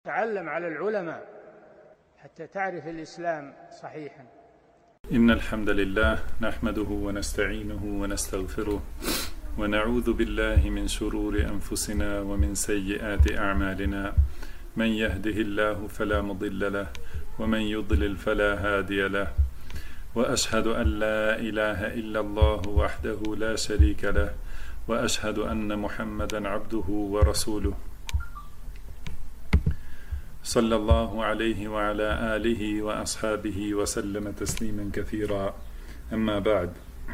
تعلم على العلماء حتى تعرف الإسلام صحيحا. إن الحمد لله نحمده ونستعينه ونستغفره ونعوذ بالله من شرور أنفسنا ومن سيئات أعمالنا من يهده الله فلا مضل له ومن يضلل فلا هادي له وأشهد أن لا إله إلا الله وحده لا شريك له وأشهد أن محمدا عبده ورسوله صلى الله عليه وعلى آله وأصحابه وسلم تسليما كثيرا أما بعد.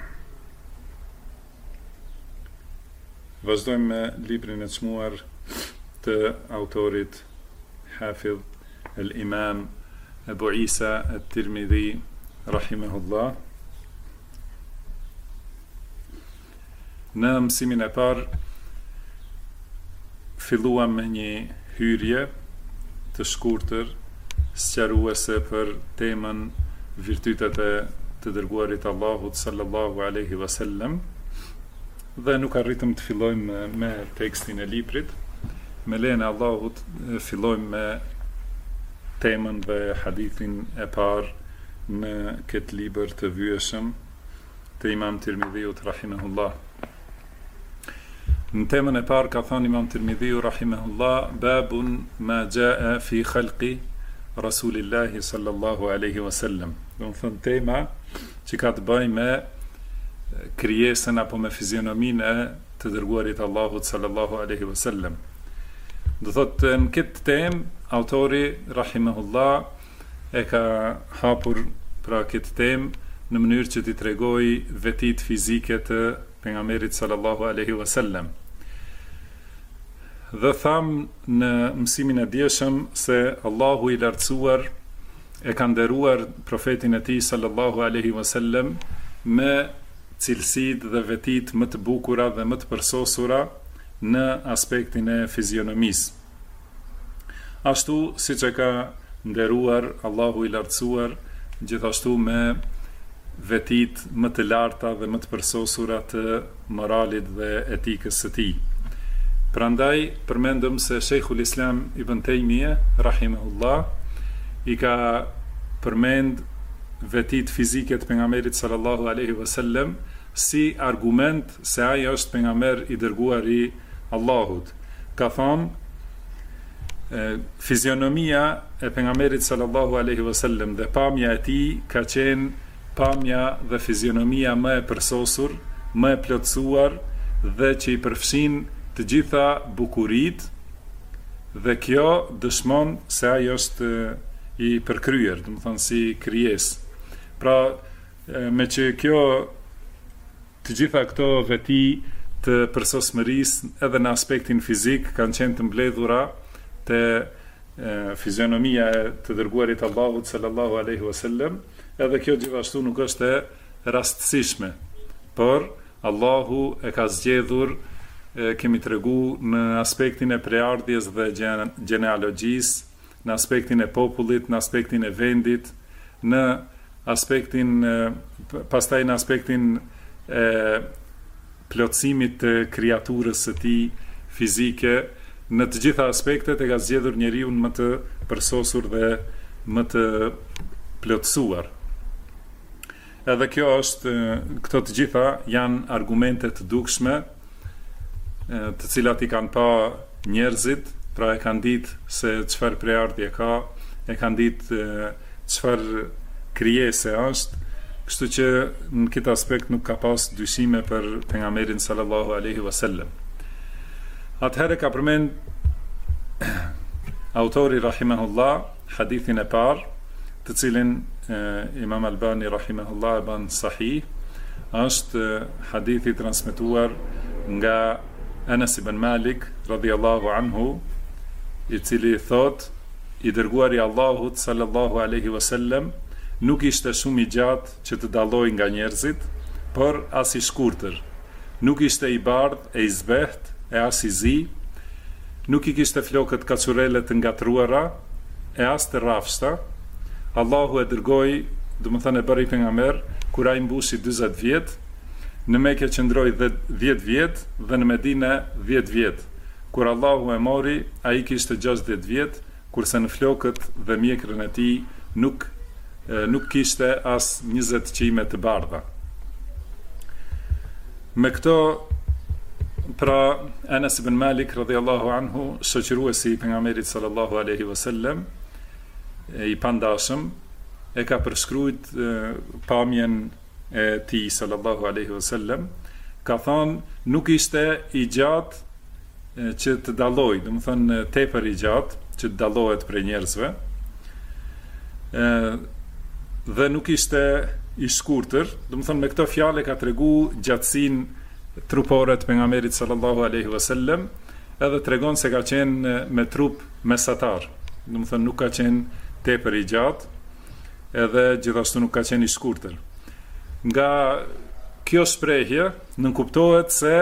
Vazhdojmë me librin e çmuar të autorit Hafidh al-Imam Abu Isa at-Tirmidhi rahimahullah. Në mësimin e parë filluam me një hyrje të shkurtër sqaruese për temën virtytet e të dërguarit Allahut sallallahu alaihi wasallam, dhe nuk arritëm të fillojmë me tekstin e librit. Me lejen e Allahut fillojmë me temën dhe hadithin e parë në këtë libër të vyeshëm të Imam Tirmidhiut rahimahullah. Në temën e parë ka thënë Imam Tirmidhiu rahimahullah, babun ma jaa fi khalqi Rasulillahi sallallahu alaihi wasallam. Do të thënë tema që ka të bëjë me krijesën apo me fizionominë e të dërguarit Allahut sallallahu alaihi wasallam. Do thotë në këtë temë autori rahimahullah e ka hapur pra këtë temë në mënyrë që t'i tregojë vetitë fizike të pejgamberit sallallahu alaihi wasallam. Dhe thamë në mësimin e dieshëm se Allahu i lartësuar e ka nderuar profetin e tij sallallahu alaihi wasallam me cilësitë dhe vetitë më të bukura dhe më të përsosura në aspektin e fizionomisë. Ashtu siç e ka nderuar Allahu i lartësuar gjithashtu me vetitë më të larta dhe më të përsosura të moralit dhe etikës së tij. Prandaj përmendëm se Sheikhul Islam Ibn Taymiyah rahimahullah i ka përmend vetitë fizike të pejgamberit sallallahu alaihi wasallam si argument se ai është pejgamber i dërguar i Allahut. Ka thënë fizionomia e pejgamberit sallallahu alaihi wasallam dhe pamja e tij ka qenë pamja dhe fizionomia më e përsosur, më e plotësuar dhe që i përfshin të gjitha bukuritë, dhe kjo dëshmon se ai është i përkryer, do të thonë si krijesë. Pra, me që kjo të gjitha këto veti të përsosmërisë edhe në aspektin fizik kanë qenë të mbledhura te fizionomia e të dërguarit Allahut sallallahu alaihi wasallam, edhe kjo gjithashtu nuk është e rastësishme, por Allahu e ka zgjedhur, kemi tregu në aspektin e preardhjes dhe genealogjisë, në aspektin e popullit, në aspektin e vendit, në aspektin pastaj në aspektin e plotësimit të krijaturës së tij fizike, në të gjitha aspektet e ka zgjedhur njeriu më të përsosur dhe më të plotësuar. Edhe kjo është, këto të gjitha janë argumente të dukshme, të cilat i kanë pa njerëzit, pra e kanë ditë se çfarë preardhje ka, e kanë ditë çfarë krijese është, kështu që në këtë aspekt nuk ka pas dyshime për pejgamberin sallallahu alaihi wasallam. Atëherë ka përmend autori rahimahullah hadithin e parë, të cilin Imam Albani rahimahullah e ban sahih, është hadithi transmetuar nga Anas ibn Malik radhiyallahu anhu, i cili thot, i dërguari Allahut sallallahu alaihi wasallam nuk ishte shumë i gjatë që të dalloj nga njerëzit, por as i shkurtër. Nuk ishte i bardh e i zbeht e as i zi, nuk i kishte flokët kaçurele të ngatruara e as të rrafshta. Allahu e dërgoi, do të thënë e bëri pejgamber kur ai mbushi 40 vjet, në Mekë qëndroi 10 vjet dhe në Medinë 10 vjet. Kur Allahu e mori, ai kishte 60 vjet, kurse në flokët dhe mjekrën e tij nuk kishte as 20 qime të bardha. Me këto, pra Anas ibn Malik radhiyallahu anhu, shoqëruesi i pejgamberit sallallahu alaihi wasallam, i pandashëm, e ka përshkruajt pamjen e tij sallallahu alaihi wasallam, ka thonë nuk ishte i gjatë që të dalloj, domethënë tepër i gjatë që të dallohet prej njerëzve, dhe nuk ishte i shkurtër. Domethënë me këto fjalë ka tregu gjatësinë trupore të pejgamberit sallallahu alaihi wasallam, edhe tregon se ka qenë me trup mesatar. Domethënë nuk ka qenë tepër i gjatë, edhe gjithashtu nuk ka qenë i shkurtër. Nga kjo shprehje nënkuptohet se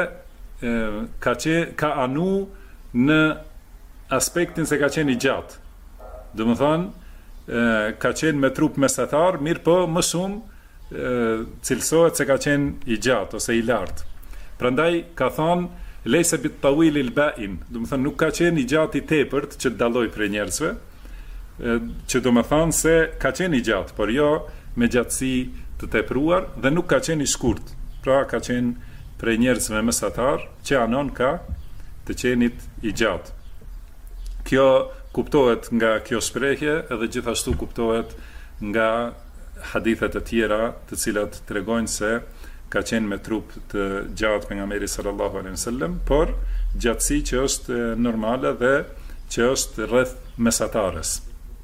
ka anu në aspektin se ka qenë i gjatë. Domethënë ka qenë me trup mesatar, mirë po më shumë cilësohet se ka qenë i gjatë ose i lartë. Prandaj ka thonë lejse bit tawil il ba'in, domethënë nuk ka qenë i gjatë i tepërt që të dalloj prej njerëzve, që do më thonë se ka qenë i gjatë, por jo me gjatësi të tepruar, dhe nuk ka qenë i shkurt. Pra ka qenë prej njerëzve mesatar që anon ka të qenit i gjatë. Kjo kuptohet nga kjo shprehje, edhe gjithashtu kuptohet nga hadithet e tjera të cilat tregojnë se ka qenë me trup të gjatë pejgamberi sallallahu alaihi wasallam, por gjatësi që është normale dhe që është rreth mesatares.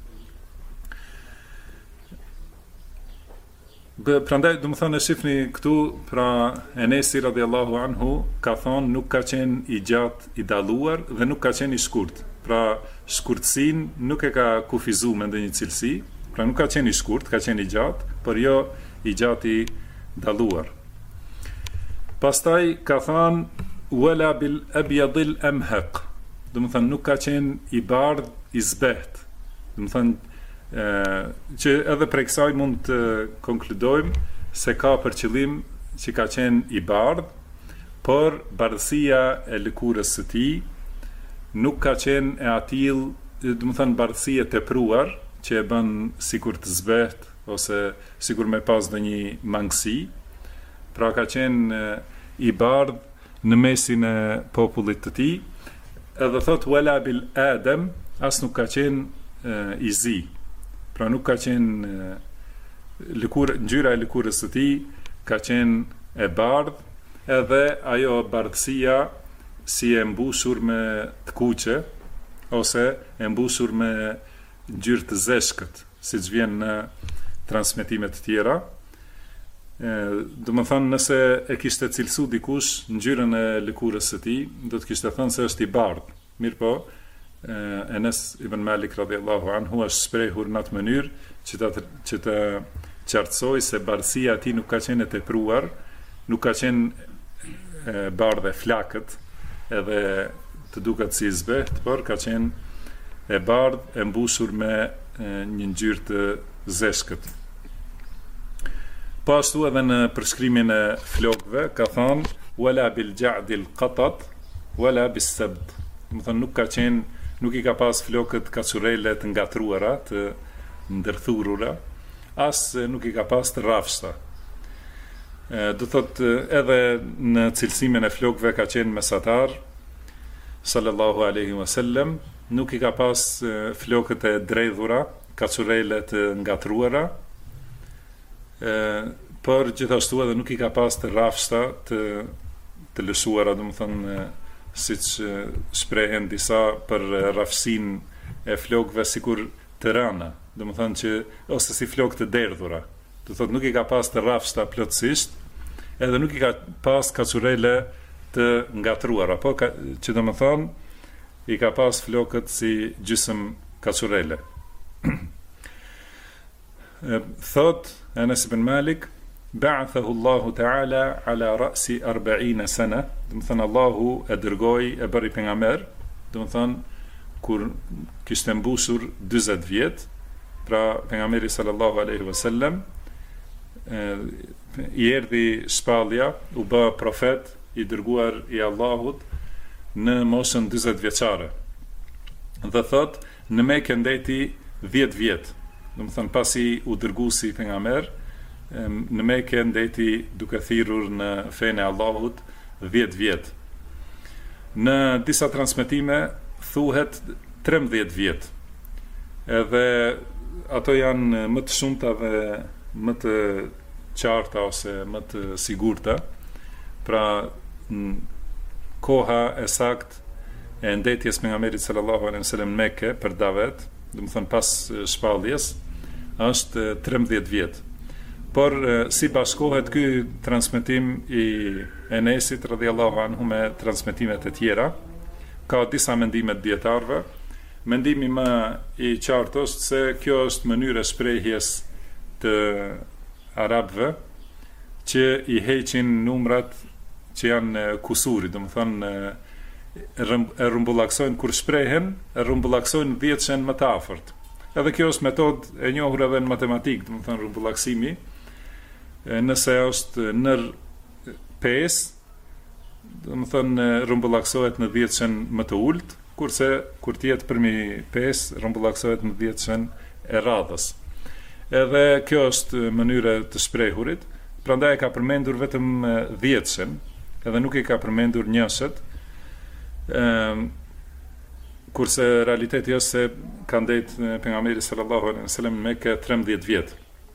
Prandaj do të thonë shifni këtu, pra Enesi radhiyallahu anhu ka thonë nuk ka qenë i gjatë i dalluar dhe nuk ka qenë i shkurt. Pra shkurtësinë nuk e ka kufizuar me ndonjë cilësi, pra nuk ka qenë i shkurt, ka qenë i gjatë, por jo i gjatë i dalluar. Pastaj ka thënë wala bil abyadil amhaq. Do të thonë nuk ka qenë i bardh i zbeht. Do të thonë që edhe prej kësaj mund të konkludojmë se ka për qëllim që ka qenë i bardh, por bardhësia e lëkurës së tij nuk ka qenë e atill, do të thonë bardhësia e tepruar që e bën sikur të zbeht ose sikur me pas ndonjë mangësi. Pra ka qenë i bardh në mesin e popullit të tij, edhe thot wala bil adam, as nuk ka qenë i zi. Pra nuk ka qenë ngjyra e lëkurës së tij ka qenë e bardh, edhe ajo bardhësia si e mbushur me të kuqe ose e mbushur me ngjyrë të zeshkët, siç vjen në transmetime të tjera. Do të thonë nëse e kishte cilësu dikush ngjyrën e lëkurës së tij, do të kishte thënë se është i bardh. Mirë po, Enes ibn Malik radhiyallahu anhu është shprehur në atë mënyrë që të qartësoj se bardhësia e tij nuk ka qenë e tepruar, nuk ka qenë bardhë flakët, edhe të duket si zbeht, por ka qenë e bardhë, e mbushur me një ngjyrë të zeshkët. Po ashtu edhe në përshkrimin e flokëve ka thënë wala bil ja'dil qatat wala bis sabt. Do të thonë nuk i ka pas flokët kaçurele të ngatruara, të ndërthurura, as nuk i ka pas të rrafshta. Do thot edhe në cilësimin e flokëve ka qenë mesatar sallallahu alaihi wasallam, nuk i ka pas flokët e dredhura, kaçurele të ngatruara, por gjithashtu edhe nuk i ka pas të rrafshta të lëshuara, do të thonë siç shprehen disa për rrafsin e flokëve sikur të rëna, do të thonë që ose si flokë të derdhura. Do thotë nuk i ka pas të rrafshta plotësisht, edhe nuk i ka pas kaçurele të ngatruara, po që do të thonë i ka pas flokët si gjysmë kaçurele. Thot Anas ibn Malik, ba'athahu Allahu ta'ala ala ra'si 40 sana, do të thonë Allahu e dërgoi, e bëri pejgamber, do të thonë kur kishte mbushur 40 vjet, pra pejgamberi sallallahu alaihi wasallam i erdhi shpallja, u bë profet i dërguar i Allahut në moshën 40 vjeçare. Dhe thot, në Mekë ndeti 10 vjet. Do të thënë pasi u dërgu si pejgamber, në Mekë ndeti duke thirrur në fenë e Allahut 10 vjet. Në disa transmetime thuhet 13 vjet. Edhe ato janë më të shumta dhe më të qarta ose më të sigurta. Pra koha e saktë e ndetjes pejgamberit sallallahu alaihi wasallam në Mekë për davet, do të thënë pas shpalljes, është 13 vjet. Por si bashkohet ky transmetim i Enesit radhiyallahu anhu me transmetimet e tjera, ka disa mendime të dietarëve. Mendimi më i qartë është se kjo është mënyrë e shprehjes të arabëve që i heqin numrat që janë kusuri, do të thonë e rrumbullaksojnë kur shprehen, e rrumbullaksojnë 10 më të afërt. Edhe kjo është metodë e njohur edhe në matematikë, do të thonë rrumbullaksimi. Nëse është nër 5, do të thonë rrumbullaksohet në 10 më të ulët, kurse kur tjetë përmi 5 rrumbullaksohet në 10 e radhës. Edhe kjo është mënyra të shprehurit, prandaj ka përmendur vetëm 10, edhe nuk i ka përmendur 1, kurse realiteti është se ka ndetë pejgamberi sallallahu alaihi wasallam në Mekë 13 vjet.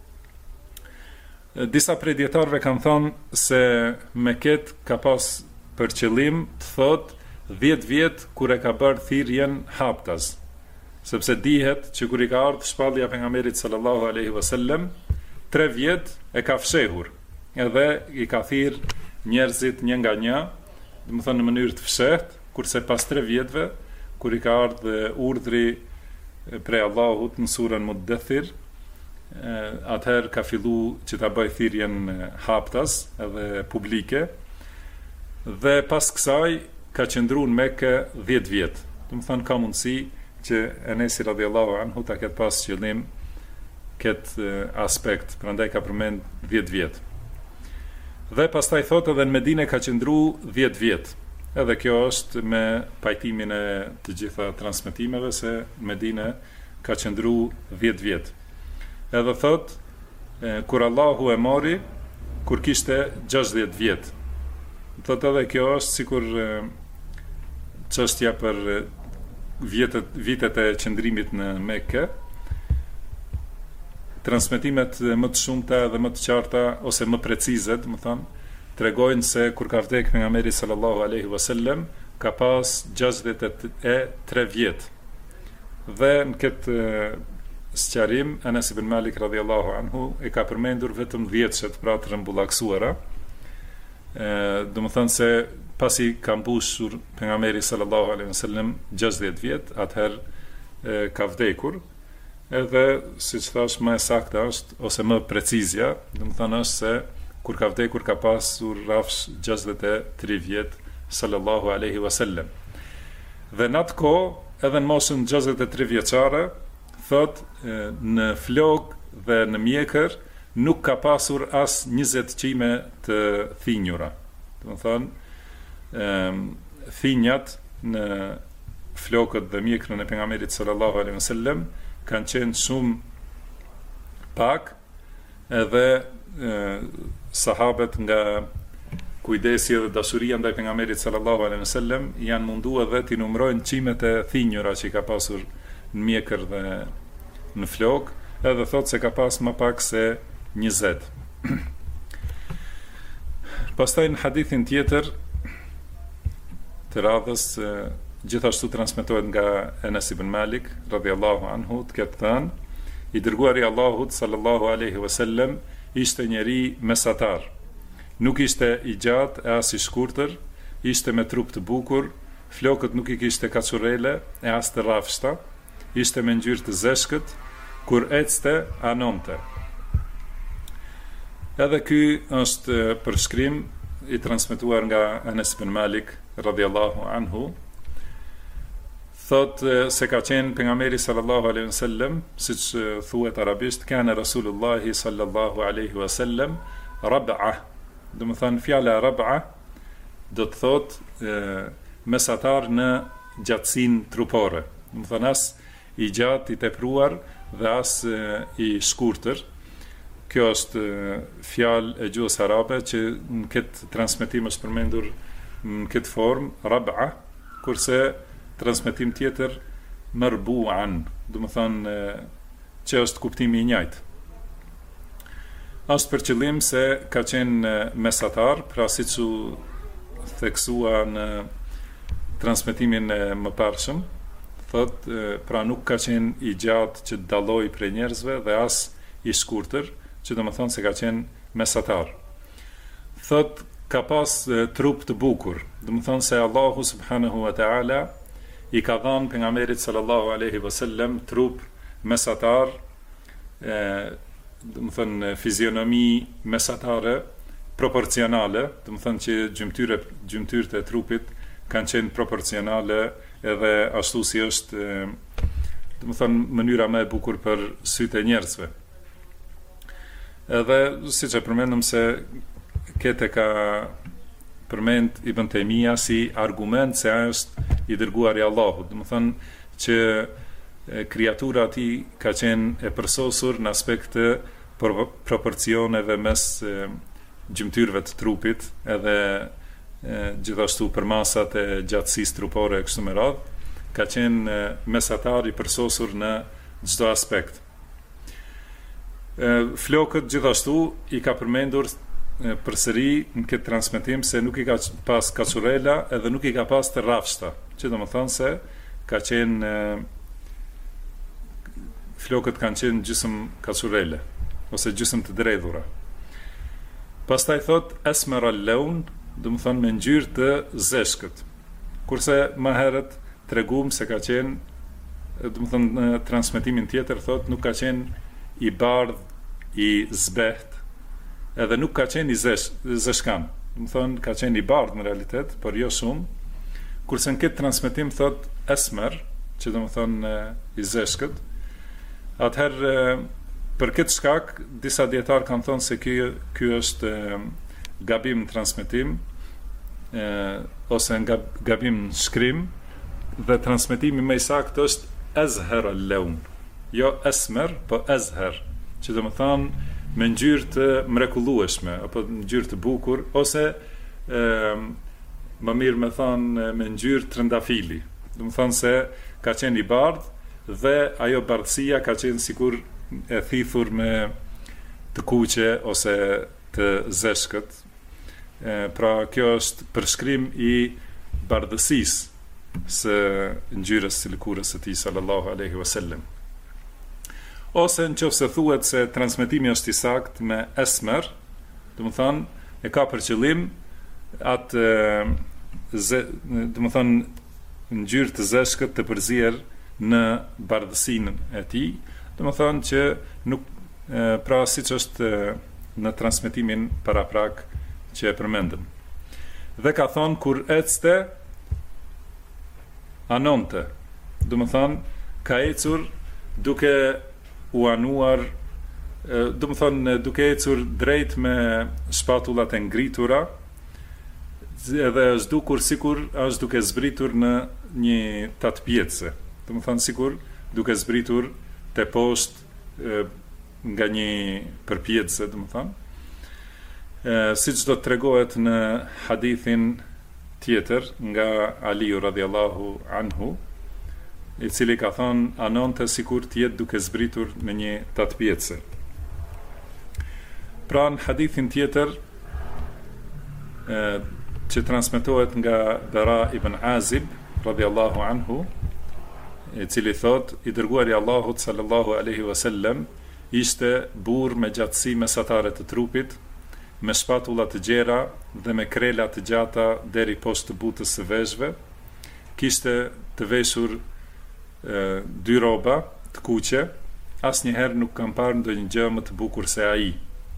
Disa prej dietarëve kanë thënë se Mekët ka pas për qëllim të thotë 10 vjet kur e ka bërë thirrjen haptas, sepse dihet që kur i ka ardhur shpallja pejgamberit sallallahu alaihi wasallam 3 vjet e ka fshehur, edhe i ka thirr njerëzit një nga një, do të thonë në mënyrë të fshehtë, kurse pas 3 vjetëve kur i ka ardhur urdhri prej Allahut në surën Muddathir, atëherë ka fillu që ta bëj thirrjen haptas edhe publike, dhe pas kësaj ka qëndruar në Mekë 10 vjet. Do të thonë ka mundësi që Enesi radhiyallahu anhu ta ketë pas qëllim këtë aspekt, prandaj ka përmend 10 vjet. Dhe pastaj thotë edhe në Medinë ka qëndruar 10 vjet. Edhe kjo është me pajtimin e të gjitha transmetimeve se në Medinë ka qëndruar 10 vjet. Edhe thot, kur Allahu e mori, kur kishte 60 vjet. Thot edhe kjo është sikur çështja për vitet e qëndrimit në Mekë. Transmetimet më të shumta dhe më të qarta ose më precize, do të thonë, tregojnë se kur ka vdekur pejgamberi sallallahu alaihi wasallam ka pas 63 vjet. Dhe në këtë sqarim Anas ibn Malik radhiyallahu anhu e ka përmendur vetëm 10 pra të rrumbullaksuara. Do të thonë se pasi ka mbushur pejgamberi sallallahu alaihi wasallam 60 vjet, atëherë ka vdekur. Edhe siç thash më saktë është ose më precizja, do të thonë është se kur ka vdekur ka pasur rrafsh 63 vjet sallallahu alaihi wasallam. Dhe në atë kohë, edhe në moshën 63 vjeçare, thot në flok dhe në mjekër nuk ka pasur as 20 qime të thinjura. Do të thonë, thinjat në flokët dhe mjekrën e pejgamberit sallallahu alaihi wasallam kanë qenë shumë pak, edhe sahabët nga kujdesi dhe dashuria ndaj pejgamberit sallallahu alaihi wasallam janë munduar edhe të numërojnë qimet e thinjura që ka pasur në mjekër dhe në flok, edhe thot se ka pas më pak se 20. Pastaj në hadithin tjetër të radhës, gjithashtu transmetohet nga Enes ibn Malik radhiyallahu anhu, të ketë thënë, i dërguari i Allahut sallallahu alaihi wasallam ishte njeri mesatar. Nuk ishte i gjatë e as i shkurtër, ishte me trup të bukur, flokët nuk i kishte kaçurele e as të rrafshta, ishte me ngjyrë të zeshkët, kur ecte anonte. Edhe ky është përshkrim i transmetuar nga Anas ibn Malik radhiyallahu anhu. Thot se ka qenë pejgamberi sallallahu alaihi wasallam, siç thuhet arabisht, kana Rasulullahi sallallahu alaihi wasallam rab'a. Do të thonë fjala rab'a do të thot mesatar në gjatësinë trupore. Më thënë as i gjatë, i tepruar dhe as i shkurtër. Kjo është fjalë e gjuhës arabe që në këtë transmetim është përmendur në këtë formë rab'a, kurse transmetim tjetër marbu'an, do të thonë që është kuptimi i njëjtë. Është për qëllim se ka qenë mesatar, pra siç u theksua në transmetimin e mëparshëm, thot, pra nuk ka qenë i gjatë që dalloi prej njerëzve dhe as i shkurtër, që do të thonë se ka qenë mesatar. Thot, ka pas trup të bukur, do të thonë se Allahu subhanahu wa ta'ala i ka dhënë pejgamberit sallallahu alaihi wasallam trup mesatar, do të thonë fizionomi mesatare, proporcionale, do të thonë që gjymtyrët e trupit kanë qenë proporcionale edhe ashtu si është, do të thonë mënyra më e bukur për sytë e njerëzve. Edhe siç e përmendëm se këtë ka përmend Ibn Taymija si argument se ai është i dërguari i Allahut, do të thonë që kreatura ati ka qenë e përsosur në aspekt të proporcioneve mes gjymtyrëve të trupit, edhe gjithashtu për masat e gjatësisë trupore e kështu me radhë, ka qenë mesatar i përsosur në çdo aspekt. Flokët gjithashtu i ka përmendur përsëri në këtë transmetim se nuk i ka pas kaçurela edhe nuk i ka pas të rrafshta, që do të thonë se ka qenë flokët kanë qenë gjysmë kaçurele ose gjysmë të dredhura. Pastaj thot esmer al-lawn, do të thonë me ngjyrë të zeshkët. Kurse më herët treguam se ka qenë, do të thonë në transmetimin tjetër thot nuk ka qenë i bardh, i zbeht, edhe nuk ka qenë i zeshkan. Do të thonë ka qenë i bardh në realitet, por jo shumë. Kurse në këtë transmetim thot esmer, që do të thonë i zeshkët. Atëherë për këtë shkak disa dietar kanë thonë se ky është gabim në transmetim ose gabim në shkrim, dhe transmetimi më i saktë është azhar al-lawn, jo esmer, po azhar, që do të thonë me ngjyrë të mrekullueshme apo ngjyrë të bukur, ose më mirë me thonë me ngjyrë trëndafili. Do të thonë se ka qenë i bardhë dhe ajo bardhësia ka qenë sikur e thithur me të kuqe ose të zeshkët. Pra kjo është përshkrim i bardhësisë së ngjyrës së lëkurës së tij sallallahu alaihi wasallam. Ose nëse thuhet se transmetimi është i saktë me esmer, do të thonë e ka për qëllim atë do të thonë ngjyrë të zeshkët të përzier në bardhësinë e tij, do të thonë që nuk pra siç është në transmetimin paraprak që e përmendëm. Dhe ka thonë kur ecte anonte, do të thonë ka ecur duke u anuar, do të thonë duke ecur drejt me shpatullat e ngritura, edhe është dukur sikur është duke zbritur në një tatpjece. Do të thonë sikur duke zbritur te poshtë nga një përpjece, do të thonë. Siç do të tregohet në hadithin tjetër nga Aliu radhiyallahu anhu, i cili ka thonë anonte sikur të jetë duke zbritur në një tatpjece. Pra në hadithin tjetër që transmetohet nga Bara ibn Azib radhiyallahu anhu, i cili thot i dërguari i Allahut sallallahu alaihi wasallam ishte burr me gjatësi mesatare të trupit, me shpatulla të gjera dhe me krela të gjata deri poshtë të butës së veshëve. Kishte të veshur 2 rroba të kuqe, asnjëherë nuk kam parë ndonjë gjë më të bukur se ai.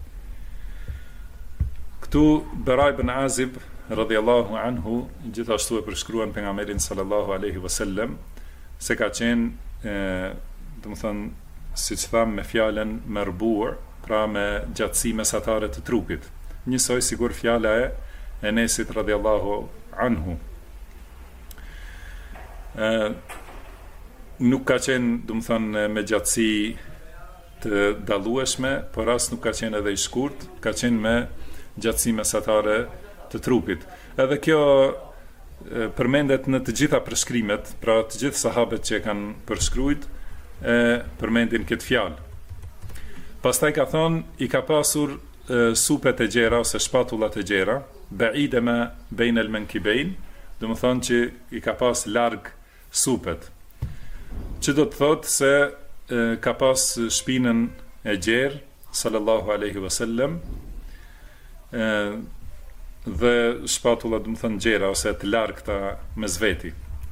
Këtu Bara ibn Azib radhiyallahu anhu gjithashtu e përshkruan pejgamberin sallallahu alaihi wasallam se ka qenë, do të thonë, siç tham me fjalën marbu', pra me gjatësi mesatare të trupit. Njësoj sigur fjala e Enesit radhiyallahu anhu. nuk ka qenë, do të thënë, me gjatësi të dallueshme, por as nuk ka qenë edhe i shkurt, ka qenë me gjatësi mesatare të trupit. Edhe kjo përmendet në të gjitha përshkrimet, pra të gjithë sahabët që e kanë përshkruajt e përmendin këtë fjalë. Pastaj ka thonë, i ka pasur supet e gjera ose shpatullat e gjera, ba'ide ma bejn el menkibein, do të thonë që i ka pas larg supet. Që do të thotë se ka pas shpinën e gjerë, sallallahu alaihi wasallam, dhe shpatullat do të thonë gjera ose të largta mes veti.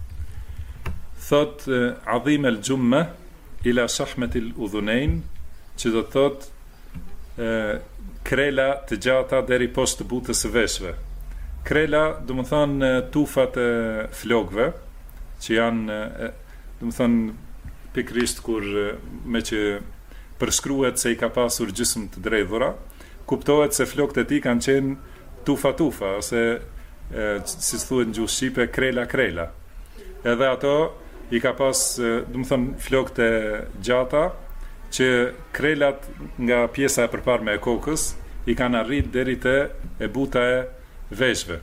Thot adhim el gjumme ila shahmet il udhunein, që do të thotë krela të gjata deri poshtë butës së veshëve. Krela do të thonë tufat e flokëve, që janë do të thonë pikrisht kur me që përshkruhet se i ka pasur gjysmë të dredhura, kuptohet se flokët e tij kanë qenë tufa ose si thuhet në gjuhë shqipe krela. Edhe ato i ka pas, do të thonë, flokët e gjata që krelat nga pjesa e përparme e kokës i kanë arrit deri te e buta e veshëve.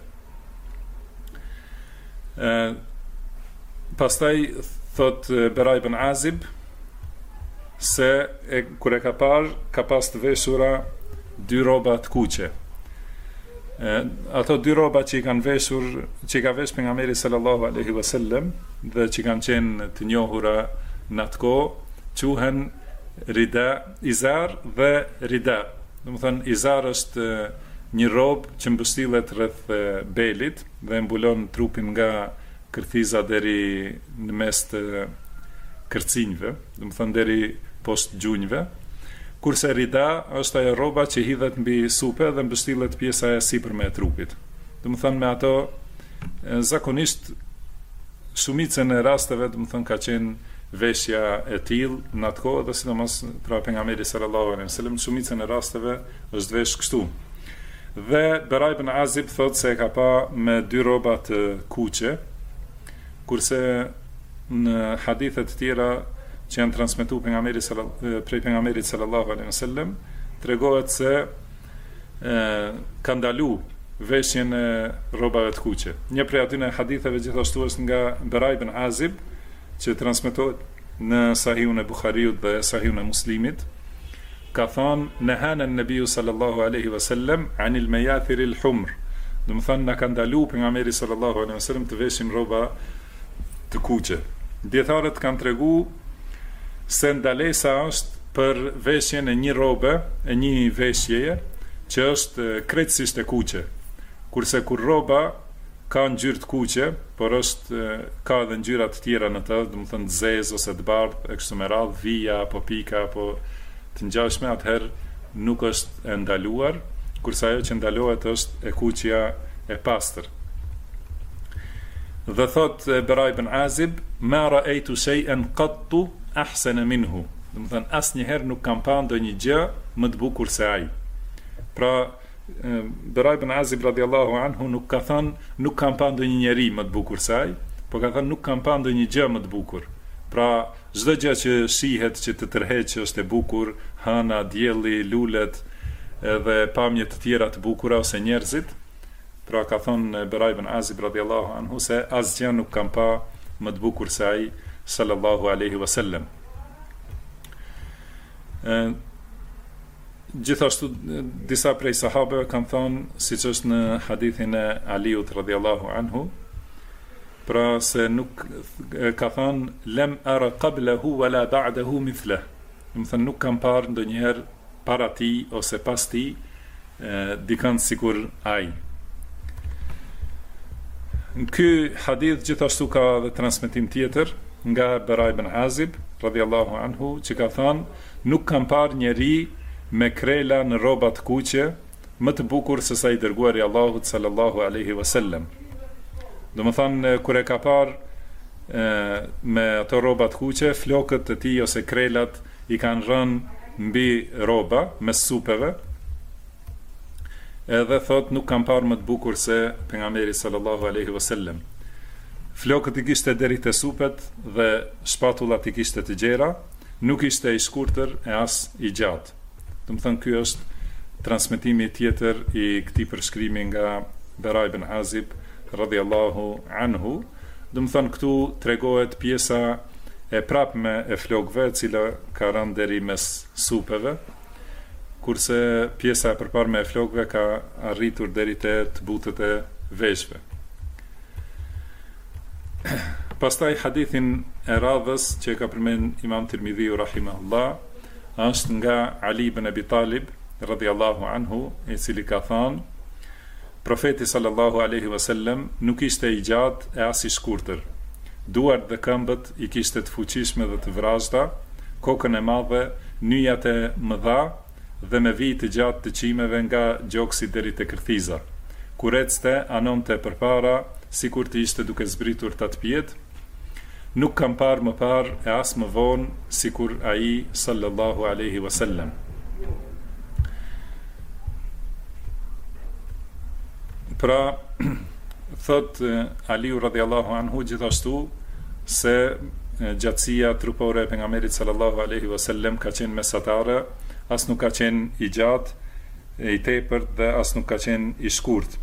Pastaj thot Bara ibn Azib se kur e ka parë ka pas të veshura 2 rroba të kuqe. Ato 2 rroba që i kanë veshur, që i ka vesh pejgamberi sallallahu alaihi wasallam dhe që kanë qenë të njohura në atë kohë, quhen rida, izar dhe rida. Do të thonë izar është një rrobë që mbështillet rreth belit dhe mbulon trupin nga kërthiza deri në mes të kërcinjve, do të thonë deri poshtë gjunjve. Kurse rida është ajo rroba që hidhet mbi supe dhe mbështillet pjesa e sipërme e trupit. Do të thonë me ato zakonisht shumicën e rasteve do të thonë ka qenë veshja e tillë në atë kohë dhe sidomos pra pejgamberi sallallahu alaihi wasallam shumicën e rasteve është vesh kështu. Dhe Bara ibn Azib thotë se e ka pa me 2 rroba të kuqe, kurse në hadithe të tjera që janë transmetuar prej pejgamberit sallallahu alaihi wasallam tregohet se ka ndalu veshjen e rrobave të kuqe. Një prej atyre haditheve gjithashtu është nga Bara ibn Azib, që transmetohet në Sahihun e Buhariut dhe Sahihun e Muslimit, ka thënë nahana an-nabiy sallallahu alaihi wasallam anil mayathir al-humr. Do të thonë na ka ndalu pejgamberi sallallahu alaihi wasallam të veshim rroba të kuqe. Dietarët kanë treguar se ndalesa është për veshjen e një rrobe, e një veshjeje që është krejtësisht e kuqe. Kurse kur rroba ka ngjyrë të kuqe, por ka edhe ngjyra të tjera në të, do të thonë zezë ose të bardhë, e kështu me radhë, vija apo pika apo të ngjashme, atëherë nuk është e ndaluar, kurse ajo që ndalohet është e kuqja e pastër. Dhe thot Bara ibn Azib, ma ra'aytu shay'an qattu ahsana minhu. Do të thonë asnjëherë nuk kam pa ndonjë gjë më të bukur se ai. Pra Bara ibn Azib radiallahu anhu nuk ka thënë nuk kam pa ndonjë njeri më të bukur se ai, por ka thënë nuk kam pa ndonjë gjë më të bukur. Pra çdo gjë që shihet, që të tërheq, është e bukur, hëna, dielli, lulet, edhe pamje të tjera të bukura ose njerëzit. Pra ka thënë Bara ibn Azib radiallahu anhu se asgjë nuk kam pa më të bukur se ai sallallahu alaihi wasallam. Gjithashtu disa prej sahabëve kanë thënë, siç është në hadithin e Aliut radhiyallahu anhu, pra se nuk ka thënë lem ara qablahu wala ba'dahu mithlahu. Do të thënë nuk kam parë ndonjëherë para tij ose pas tij dikant sikur ai. Në ky hadith gjithashtu ka dhe transmetim tjetër nga Bara ibn Azib radhiyallahu anhu, që ka thënë nuk kam parë njeri me krela në rroba të kuqe më të bukur se sa i dërguari i Allahut sallallahu alaihi wasallam. Do të thonë kur e ka parë me ato rroba të kuqe, flokët e tij ose krelat i kanë rënë mbi rroba mes supeve. Edhe thot nuk kam parë më të bukur se pejgamberi sallallahu alaihi wasallam. flokët i kishte deri te supet dhe shpatullat i kishte të gjera, nuk ishte i shkurtër e as i gjatë. Do të thonë ky është transmetimi tjetër i këtij përshkrimi nga Bara ibn Azib radhiyallahu anhu. Do të thonë këtu tregohet pjesa e prapme e flokëve, e cila ka rënë deri mes supeve, kurse pjesa e përparme e flokëve ka arritur deri te të butët e veshëve. Pastaj hadithin e radhës që ka përmend Imam Tirmidhiu rahimahullah është nga Ali ibn Abi Talib radhiyallahu anhu, i cili ka thënë: Profeti sallallahu alaihi wasallam nuk ishte i gjatë e as i shkurtër. Duart dhe këmbët i kishte të fuqishme dhe të vrazhda, kokën e madhe, nyjat e mëdha dhe me vijë të gjatë të çimeve nga gjoksi deri te kërthiza. Kur ecte, anonte përpara, sikur të ishte duke zbritur tatpjet. Nuk kam parë më parë e as më vonë, sikur ai sallallahu alaihi wasallam. Pra, thot Aliu radhiyallahu anhu gjithashtu se gjatësia trupore e pejgamberit sallallahu alaihi wasallam ka qenë mesatare, as nuk ka qenë i gjatë, i tepërt dhe as nuk ka qenë i shkurt.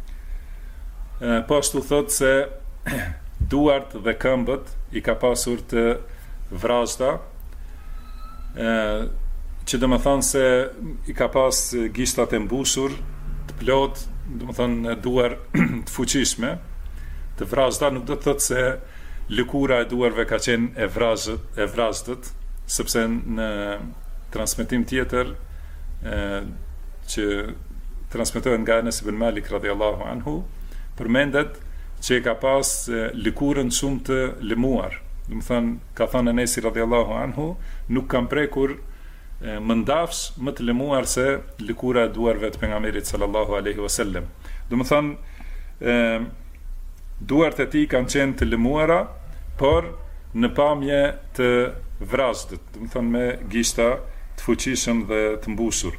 Po ashtu thot se duart dhe këmbët i ka pasur të vrazhda, që do më thonë se i ka pas gishtat e mbushur, të plot, do më thonë duar të fuqishme, të vrazhda, nuk do të thotë se lëkura e duarve ka qenë e vrazhdët, sepse në transmetim tjetër që transmetohet nga Anas ibn Malik radhiyallahu anhu, përmendet që ka pas lëkurën shumë të lëmuar. Do të thonë, ka thënë Anasi radhiyallahu anhu, nuk kam prekur më ndafsh më të lëmuar se lëkura e duarve të pejgamberit sallallahu alaihi wasallam. Do të thonë, duart e tij kanë qenë të lëmuara, por në pamje të vrazhdët, do të thonë me gishta të fuqishëm dhe të mbushur.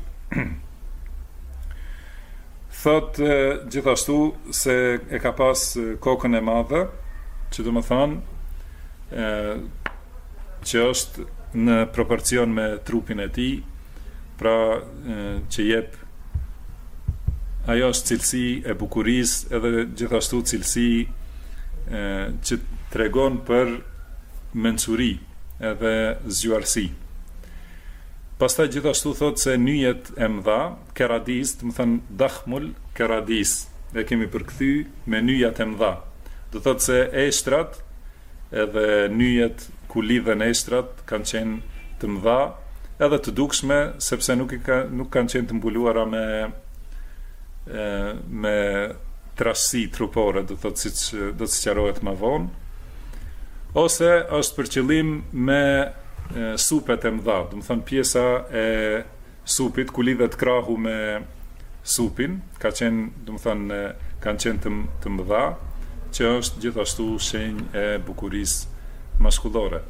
Thot gjithashtu se e ka pas kokën e madhe, që do të thonë që është në proporcion me trupin e tij, pra që jep, ajo është cilësi e bukurisë, edhe gjithashtu cilësi që tregon për mençuri edhe zgjuarsi. Pastaj gjithashtu thot se nyjet e mëdha, keradis, do të thënë dakhmul keradis, e kemi përkthy me nyjat e mëdha. Do thot se eshtrat edhe nyjet ku lidhen eshtrat kanë qenë të mëdha edhe të dukshme, sepse nuk kanë qenë të mbuluara me trashësi trupore, do thotë siç do të sqarohet më vonë, ose është për qëllim me supet e mëdha, do të thonë pjesa e supit ku lidhet krahu me supin, ka qenë, do të thonë, kanë qenë të mëdha, që është gjithashtu shenjë e bukurisë maskullore.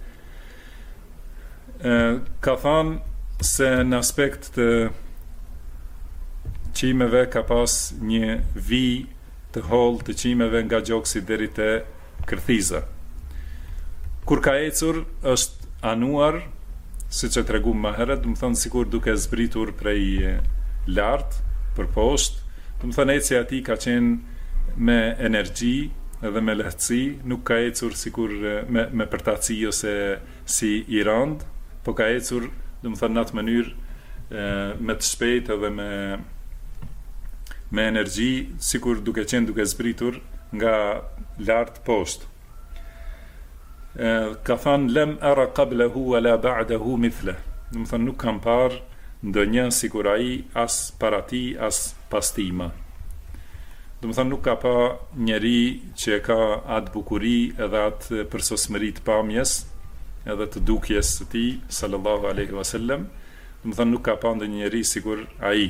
Ka thënë se në aspekt të qimeve ka pas një vijë të hollë të qimeve nga gjoksi deri te kërthiza. Kur ka ecur është anuar, siç e tregum më herët, do të thonë sikur duke zbritur prej lart për poshtë, do të thonë ecja e tij ka qenë me energji edhe me lehtësi, nuk ka ecur sikur me përtaci ose si i rënd, po ka ecur, do të thonë në atë mënyrë me të shpejtë edhe me energji, sikur duke zbritur nga lart poshtë. Ka thënë lem ara qablahu wala ba'dahu mithla, do të thonë nuk kam parë ndonjë sikur ai, as para tij as pas tij më. Do të thonë nuk ka pa njeri që ka atë bukuri edhe atë përsosmëri të pamjes edhe të dukjes së tij sallallahu alaihi wasallam. Do të thonë nuk ka pa ndonjë njeri sikur ai.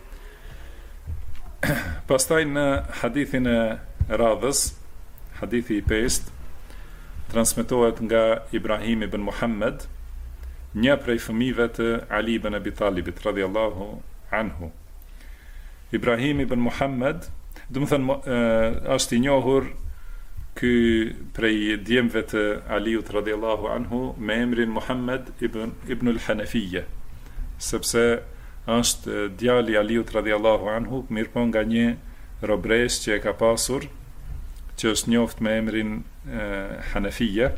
Pastaj në hadithin e radhës, hadithi i 5, transmetohet nga Ibrahim ibn Muhammed, një prej fëmijëve të Ali ibn Abi Talibit radhiyallahu anhu. Ibrahim ibn Muhammed, do të thënë, është i njohur ky prej djemve të Aliut radhiyallahu anhu me emrin Muhammed ibn al-Hanafiyya, sepse është djali i Aliut radhiyallahu anhu, mirëpo nga një robres që e ka pasur, që është njoft me emrin Hanafiyya,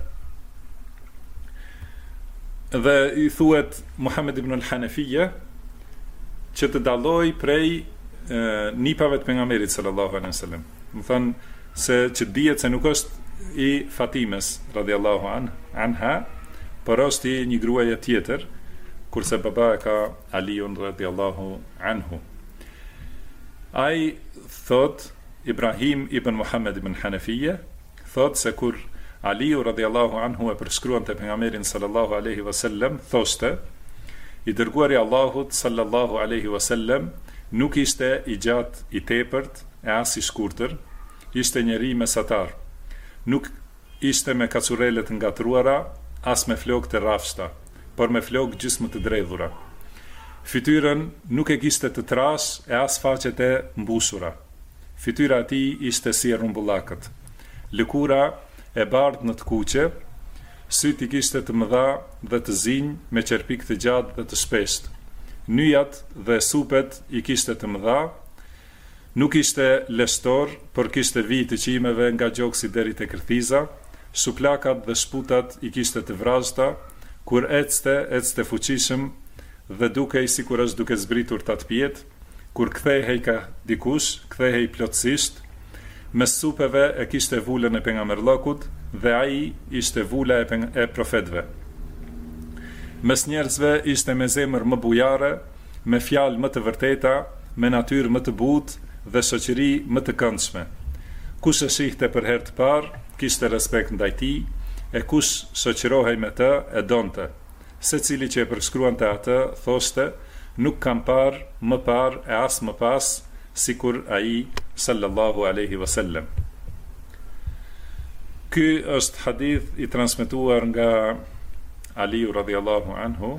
dhe i thuhet Muhammed ibn al-Hanafiyya, që të dalloj prej nipave të pejgamberit sallallahu alaihi wasallam. Do thonë se që dihet se nuk është i Fatimes radhiyallahu anha, por është i një gruaje tjetër, kurse baba e ka Aliun radhiyallahu anhu. Ai thot Ibrahim ibn Muhammed ibn Hanafiyya thot se kur Aliu radhiyallahu anhu e përshkruante pejgamberin sallallahu alaihi wasallam, thoshte: i dërguari i Allahut sallallahu alaihi wasallam nuk ishte i gjatë i tepërt e as i shkurtër, ishte njeri mesatar. Nuk ishte me kacurele të ngatruara, as me flokë të rrafshta, por me flokë gjysmë të dredhura. Fytyrën nuk e kishte të trash e as faqet e mbushura. Fytyra e tij ishte si e rumbullakët. Lëkura e bardhë në të kuqe, syt i kishte të mëdha dhe të zinj me qerpik të gjatë dhe të shpeshtë. Nyjat dhe supet i kishte të mëdha, nuk ishte leshtor, por kishte vijë të qimeve nga gjoksi deri te kërthiza, shuplakat dhe shputat i kishte të vrazhta, kur ecte fuqishëm dhe dukej sikur është duke zbritur tatpjet, kur kthehej ka dikush, kthehej plotësisht. Mes supeve e kishte vulën e pejgamberllokut dhe ai ishte vula e profetëve. Mes njerëzve ishte me zemër më bujare, me fjalë më të vërteta, me natyrë më të butë dhe shoqëri më të këndshme. Kush e shihte për herë të parë, kishte respekt ndaj tij, e kush shoqërohej me të e donte. Secili që e përshkruante atë thoshte: nuk kam parë më parë e as më pas, sikur ai sallallahu alaihi wasallam. Ky është hadith i transmetuar nga Aliu radhiyallahu anhu.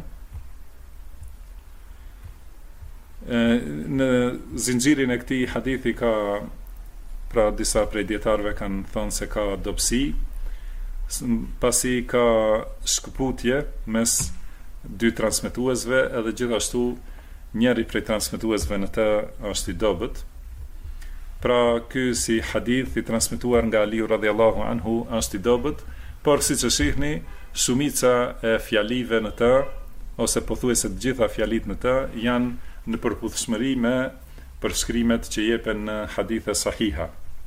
Në zinxhirin e këtij hadithi ka, pra disa prej dietarëve kanë thënë se ka dobësi, pasi ka shkëputje mes dy transmetuesve, edhe gjithashtu njëri prej transmetuesve në të është i dobët. Pra ky si hadith i transmetuar nga Aliu radhiyallahu anhu është i dobët, por siç e shihni, shumica e fjalive në të, ose pothuajse të gjitha fjalit në të, janë në përputhshmëri me përshkrimet që jepen në hadithe sahiha.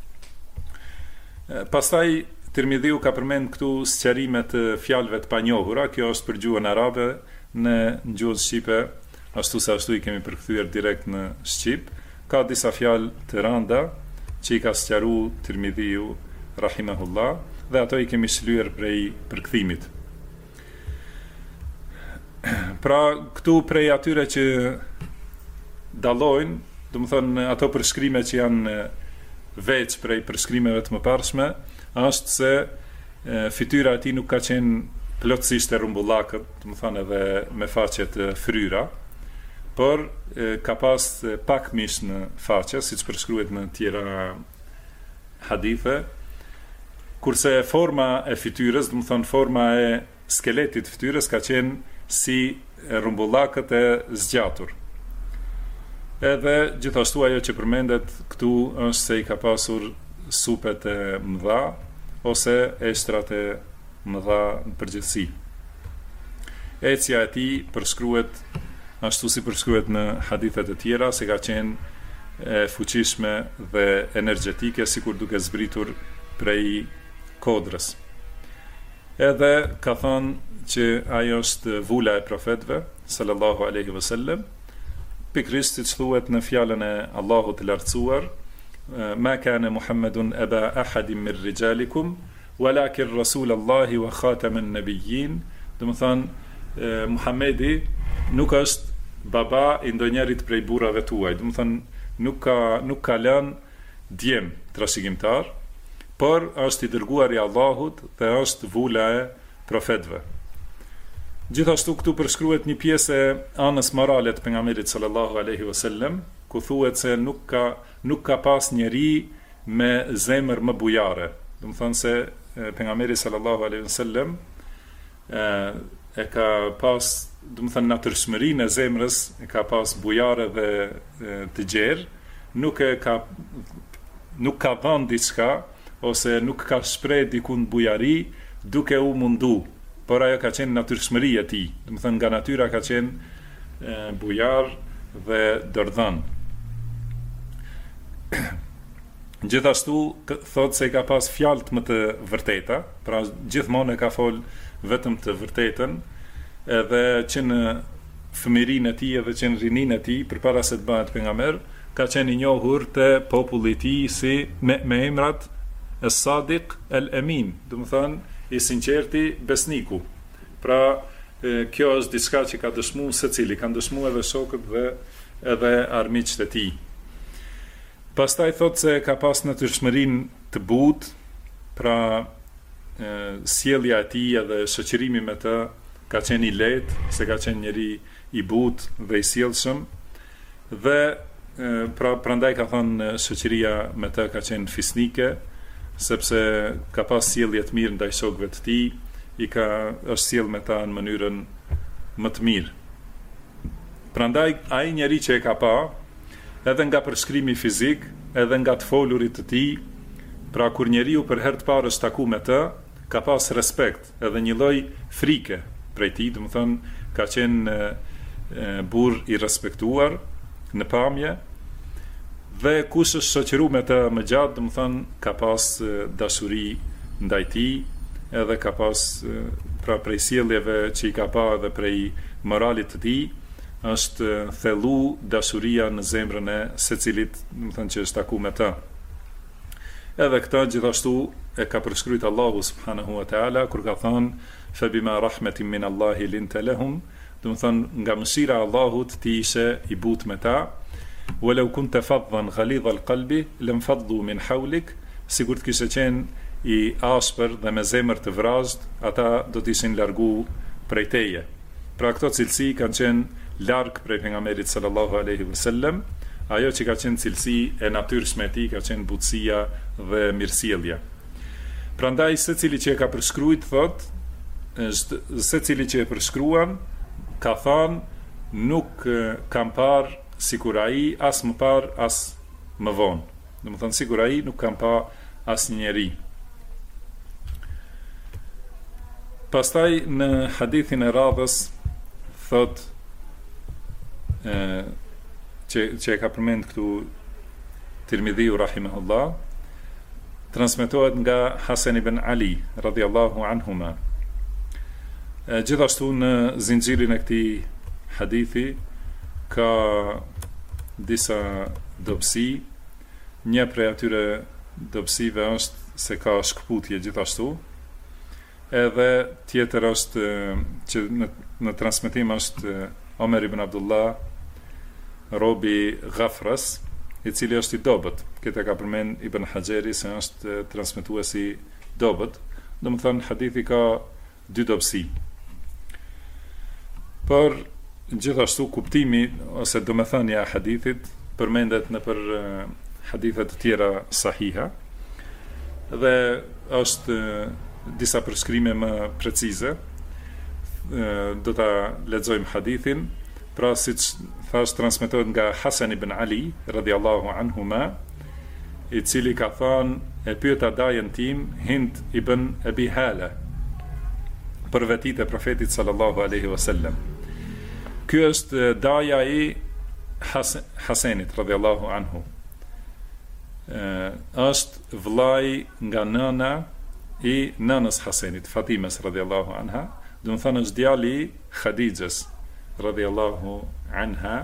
Pastaj Tirmidhiu ka përmend këtu sqarime të fjalëve të panjohura, kjo është për gjuhën arabe, në gjuhën shqipe ashtu se ashtu i kemi përkthyer direkt në shqip. Ka disa fjalë të rënda që i ka sqaruar Tirmidhiu rahimahullah, dhe ato i kemi shlyer prej përkthimit. Pra këtu prej atyre që dallojnë, do të thonë ato përshkrime që janë veç prej përshkrimeve të mëparshme, është se fytyra e tij nuk ka qenë plotësisht e rumbullakët, do të thonë edhe me faqe të fryra, por ka pas pak mish në faqe, siç përshkruhet në tjera hadithe, kurse forma e fytyrës, do të thonë forma e skeletit të fytyrës ka qenë si rumbullakët e zgjatur. Edhe gjithashtu ajo që përmendet këtu është se i ka pasur supet e mëdha ose eshtrat e mëdha në përgjithësi. Ecja e tij përshkruhet ashtu si përshkruhet në hadithet e tjera, se ka qenë e fuqishme dhe energjetike, sikur duke zbritur prej kodrës. Edhe ka thënë që ajo është vula e profetëve sallallahu alaihi wasallam, pikërisht siç thuhet në fjalën e Allahut të lartësuar: ma kana Muhammedun aba ahadin min rijalikum walakin rasulallahi wa khataman nabiyyin. Do të thonë Muhamedi nuk është baba i ndonjërit prej burrave tuaj, do të thonë nuk ka lënë djem trashëgimtar, por është i dërguar i Allahut dhe është vula e profetëve. Gjithashtu këtu përshkruhet një pjesë e anës morale të pejgamberit sallallahu alaihi wasallam, ku thuhet se nuk ka pas njeri me zemër më bujare. do të thonë se pejgamberi sallallahu alaihi wasallam e ka pas, do të thënë, natyrshmërinë e zemrës, e ka pas bujare dhe të gjerë, nuk ka dhënë diçka ose nuk ka shpreh diku në bujari duke u mundu, por ajo ka qenë natyrshmëria e tij, do të thënë nga natyra ka qenë bujar dhe dërdhën. Gjithashtu thot se ka pas fjalët më të vërteta, pra gjithmonë e ka fol vetëm të vërtetën, edhe që në fëmirinë e tij edhe që në rininë e tij, përpara se të bëhet pejgamber, ka qenë i njohur te populli i tij si me emrat Es-Sadiq El-Amin, do të thonë i sinqerti besniku. Pra kjo është diçka që ka dëshmuar secili, kanë dëshmuar edhe shokët dhe edhe armiqtë e tij. Pastaj thot se ka pas natyrshmërinë të butë, pra sjellja e tij edhe shoqërimi me të ka qenë i lehtë, se ka qenë njeri i butë dhe i sjellshëm, dhe prandaj ka thënë shoqëria me të ka qenë fisnike, sepse ka pas sjellje të mirë ndaj shokëve të tij, është sjell me ta në mënyrën më të mirë. Prandaj ai njeri që e ka pa, edhe nga përshkrimi fizik, edhe nga të folurit të tij, pra kur njeriu për herë të parë është taku me të, ka pas respekt, edhe një lloj frike prej tij, do të thonë ka qenë burr i respektuar në pamje, dhe kush është shoqëruar me të më gjatë, do të thonë ka pas dashuri ndaj tij, edhe ka pas pra prej sjelljeve që i ka pa edhe prej moralit të tij, është thellu dashuria në zemrën e secilit, do të thënë që është taku me të. Edhe këtë gjithashtu e ka përshkruajtur Allahu subhanahu wa taala kur ka thënë fa bima rahmetin min Allahi linta lahum, do të thënë nga mëshira e Allahut ti ishe i butë me ta, walau kunta faddan ghalidha alqalbi lam faddu min hawlik, sikur të kishe qenë i ashpër dhe me zemër të vrazhd, ata do të ishin largu prej teje. Pra këto cilësi kanë qenë larg prej pejgamberit sallallahu alaihi wasallam, ajo që ka qenë cilësi e natyrshme e tij ka qenë butësia dhe mirësjellja. Prandaj secili që e ka përshkruajt thot, secili që e përshkruan ka thënë nuk kam parë sikur ai as më parë as më vonë. Do të thonë sikur ai nuk kam pa asnjë njeri. Pastaj në hadithin e radhës thot që e ka përmend këtu Tirmidhiu rahimahullah, transmetohet nga Hasan ibn Ali radhiyallahu anhuma. Gjithashtu në zinxhirin e këtij hadithi ka disa dobësi. Një prej atyre dobësive është se ka shkputje gjithashtu, edhe tjetër është që në transmetim është Omer ibn Abdullah, robi Ghafras, i cili është i dobët. Këtë ka përmend Ibn Hajeri se është transmetuesi dobët. Do të thonë hadithi ka dy dobësi. Por gjithashtu kuptimi ose domethënia e hadithit përmendet në për hadithe të tjera sahiha, dhe është disa përshkrime më precize. Do ta lexojmë hadithin. Pra siç thash, transmetohet nga Hasan ibn Ali radhiyallahu anhuma, i cili ka thënë, e pyeta dajen tim Hind ibn Abi Hala për vetit e profetit sallallahu alaihi wasallam. Ky është daja i Hasanit radhiyallahu anhu. Është vllai nga nëna i nënës Hasanit, Fatimes radhiyallahu anha, do të thonë është djali i Khadijës radhiyallahu anha,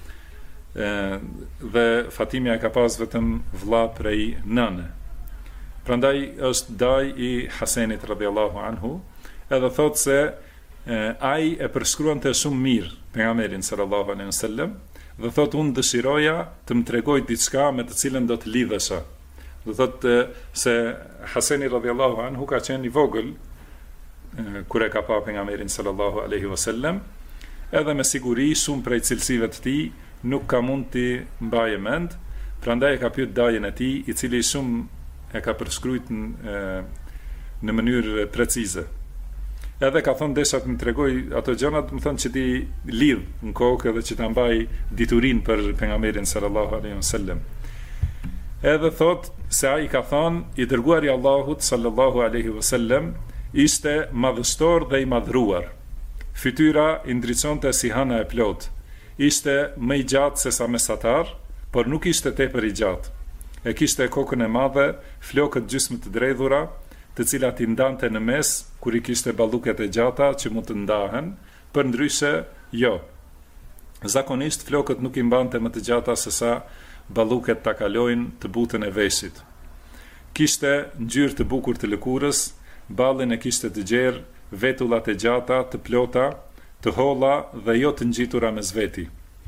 dhe Fatimia ka pas vetëm vlla prej nëne. Prandaj është daj i Hasanit radhiyallahu anhu, edhe thot se ai e përshkruante shumë mirë pejgamberin sallallahu alaihi wasallam, dhe thot unë dëshiroja të më tregoj diçka me të cilën do të lidhesha. Do thot se Hasani radhiyallahu anhu ka qenë i vogël kur e ka pa pejgamberin sallallahu alaihi wasallam, edhe me siguri shumë prej cilësive të tij nuk ka mund t'i mbaje mend, prandaj e ka pyet dajen e tij, i cili shumë e ka përshkruajt në mënyrë precize. Edhe ka thonë desha të më tregoj ato gjërat, më thonë që ti lidh në kokë edhe që ta mbaj diturin për pejgamberin sallallahu alaihi wasallam. Edhe thot se ai ka thonë i dërguari i Allahut sallallahu alaihi wasallam ishte madhështor dhe i madhruar. Fytyra i ndriçonte si hana e plot. Ishte më i gjatë se sa mesatar, por nuk ishte tepër i gjatë. E kishte kokën e madhe, flokët gjysmë të dredhura, të cilat i ndante në mes, kur i kishte balluket e gjata që mund të ndahen, për ndryshe, jo. Zakonisht, flokët nuk i mbante më të gjata se sa balluket ta kalojnë të butën e veshit. Kishte ngjyrë të bukur të lëkurës, ballin e kishte të gjerë, vetullat e gjata, të plota, të holla dhe jo të ngjitura mes veti.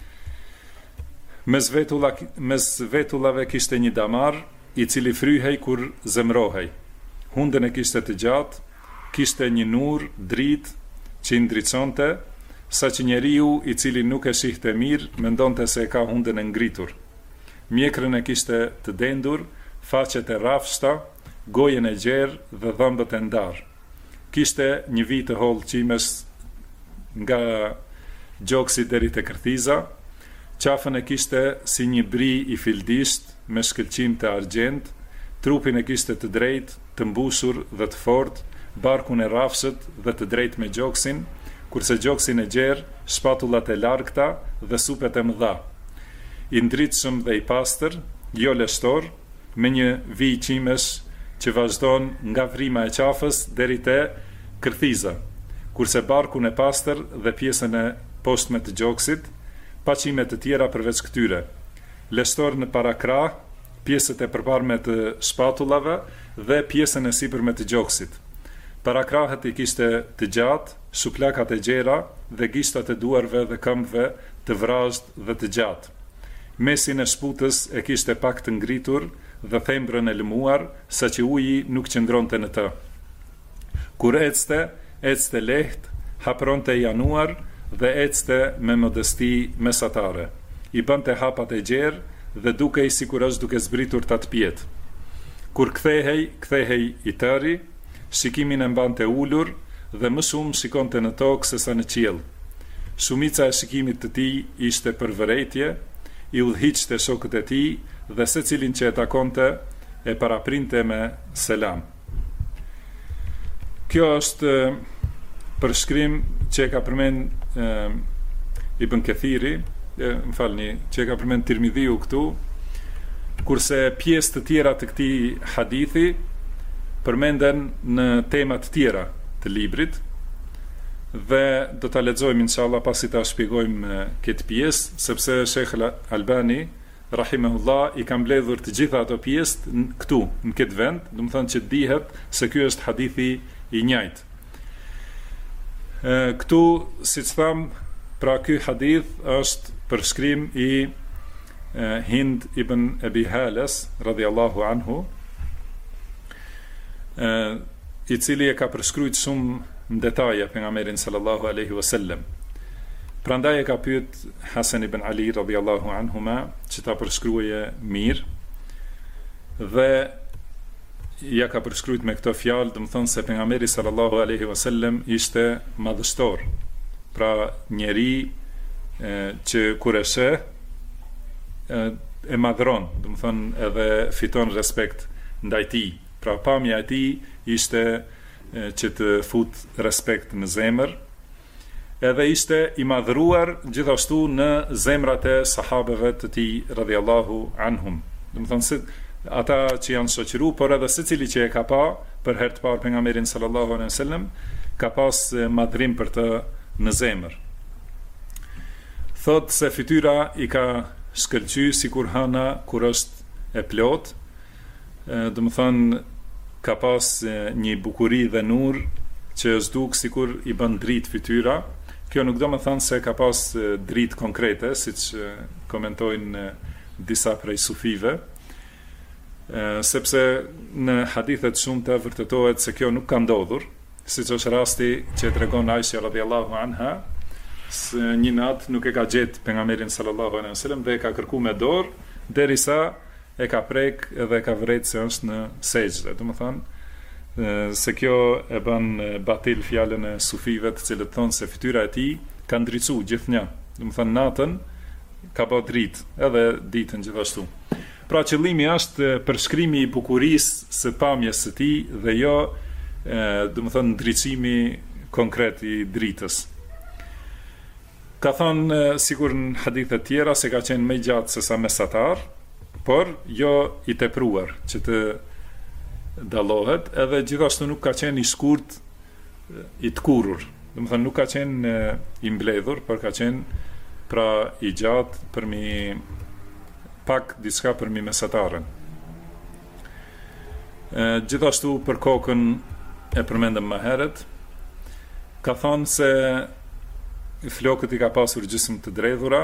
Mes vetullave kishte një damar, i cili fryhej kur zemrohej. Hundën e kishte të gjatë, kishte një nur, dritë, që i ndriçonte, sa që njeriu i cili nuk e shihte mirë, mendonte se e ka hundën e ngritur. Mjekrën e kishte të dendur, faqet e rrafshta, gojen e gjerë dhe dhëmbët e ndarë. Kishte një vit të hollë qimes nga gjoksi deri te kërthiza, qafën e kishte si një bri i fildisht me shkëlqim të argjend, trupin e kishte të drejtë, të mbushur dhe të fortë, barkun e rrafshët dhe të drejtë me gjoksin, kurse gjoksin e gjerë, shpatullat e largta dhe supet e mëdha. I ndritshëm dhe i pastër, jo leshtor, me një vij qimesh që vazhdon nga vrima e qafës deri te kërthiza, kurse barkun e pastër dhe pjesën e poshtme të gjoksit, pa qime të tjera përveç këtyre. Leshtor në parakrah, pjesët e përparme të shpatullave dhe pjesën e sipërme të gjoksit. Parakrahët i kishte të gjatë, shuplakat e gjera dhe gishtat e duarve dhe këmbëve të vrazhd dhe të gjatë. Mesin e shputës e kishte pak të ngritur dhe thembrën e lëmuar, sa që uji nuk qëndronte në të. Kur ecte lehtë, hapronte i anuar dhe ecte me modesti mesatare. I bënte hapat e gjerë dhe dukej sikur është duke zbritur ta të pjetë. Kur kthehej i tëri, shikimin e mbante ulur dhe më shumë shikonte në tokë se sa në qiell. Shumica e shikimit të tij ishte për vërejtje, i udhhiqte shokët e tij dhe secilin që e takonte e paraprinte me selam. Kjo është përshkrim që e ka përmend Ibn Kathiri, që e ka përmend Tirmidhiu këtu, kurse pjesë të tjera të këtij hadithi përmenden në tema të tjera të librit dhe do ta lexojmë inshallah pasi ta shpjegojmë këtë pjesë, sepse Sheikh Albani rahimahullah i ka mbledhur të gjitha ato pjesë këtu në këtë vend, do të thonë që dihet se ky është hadithi i njëjtë. Këtu, siç tham, pra ky hadith është përshkrim i Hind ibn Abi Hales radhiyallahu anhu, i cili e ka përshkruajtur shumë në detaje pejgamberin sallallahu alaihi wasallam. Prandaj e ka pyet Hasan ibn Ali radhiyallahu anhuma që ta përshkruaje mirë dhe ja ka përshkruajtur me këto fjalë, do të thonë se pejgamberi sallallahu alaihi wasallam ishte madhështor. Pra njeri që kur e sheh e madhron, do të thonë edhe fiton respekt ndaj tij. Pra pamja e tij ishte që të fut respekt në zemër, edhe ishte i madhruar gjithashtu në zemrat e sahabeve të tij radhiyallahu anhum. Do të thonë se ata që janë shoqëru, por edhe secili që e ka pa për herë të parë pejgamberin sallallahu alaihi wasallam, ka pas madhrim për të në zemër. Thot se fytyra i ka shkëlqy sikur hana kur është e plot, do të thonë ka pas një bukuri dhe nur që është duk sikur i bën dritë fytyra. Kjo nuk do të thonë se ka pas dritë konkrete, siç komentojnë disa prej sufive, sepse në hadithet shumëta vërtetohet se kjo nuk ka ndodhur, siç është rasti që tregon Aisha radhiyallahu anha, se një natë nuk e ka gjetë pejgamberin sallallahu alaihi wasallam dhe e ka kërkuar me dorë derisa e ka prek edhe ka vret se është në sejdë. Do të thonë se kjo e bën batil fjalën e sufive, të cilët thonë se fytyra e tij ka ndriçu gjithnjë. Do të thonë natën ka bë dritë, edhe ditën gjithashtu. Pra qëllimi është përshkrimi i bukurisë së pamjes së tij dhe jo do të thonë ndriçimi konkret i dritës. Ka thonë sikur në hadithe tjera se ka qenë më i gjatë se sa mesatar, por jo i tepruar që të dallohet, edhe gjithashtu nuk ka qenë i shkurt i tkurur. Do të thonë nuk ka qenë i mbledhur, por ka qenë pra i gjatë përmi pak diçka përmi mesatarën. Gjithashtu për kokën e përmendëm më herët, ka thonë se flokët i ka pasur gjysmë të dredhura,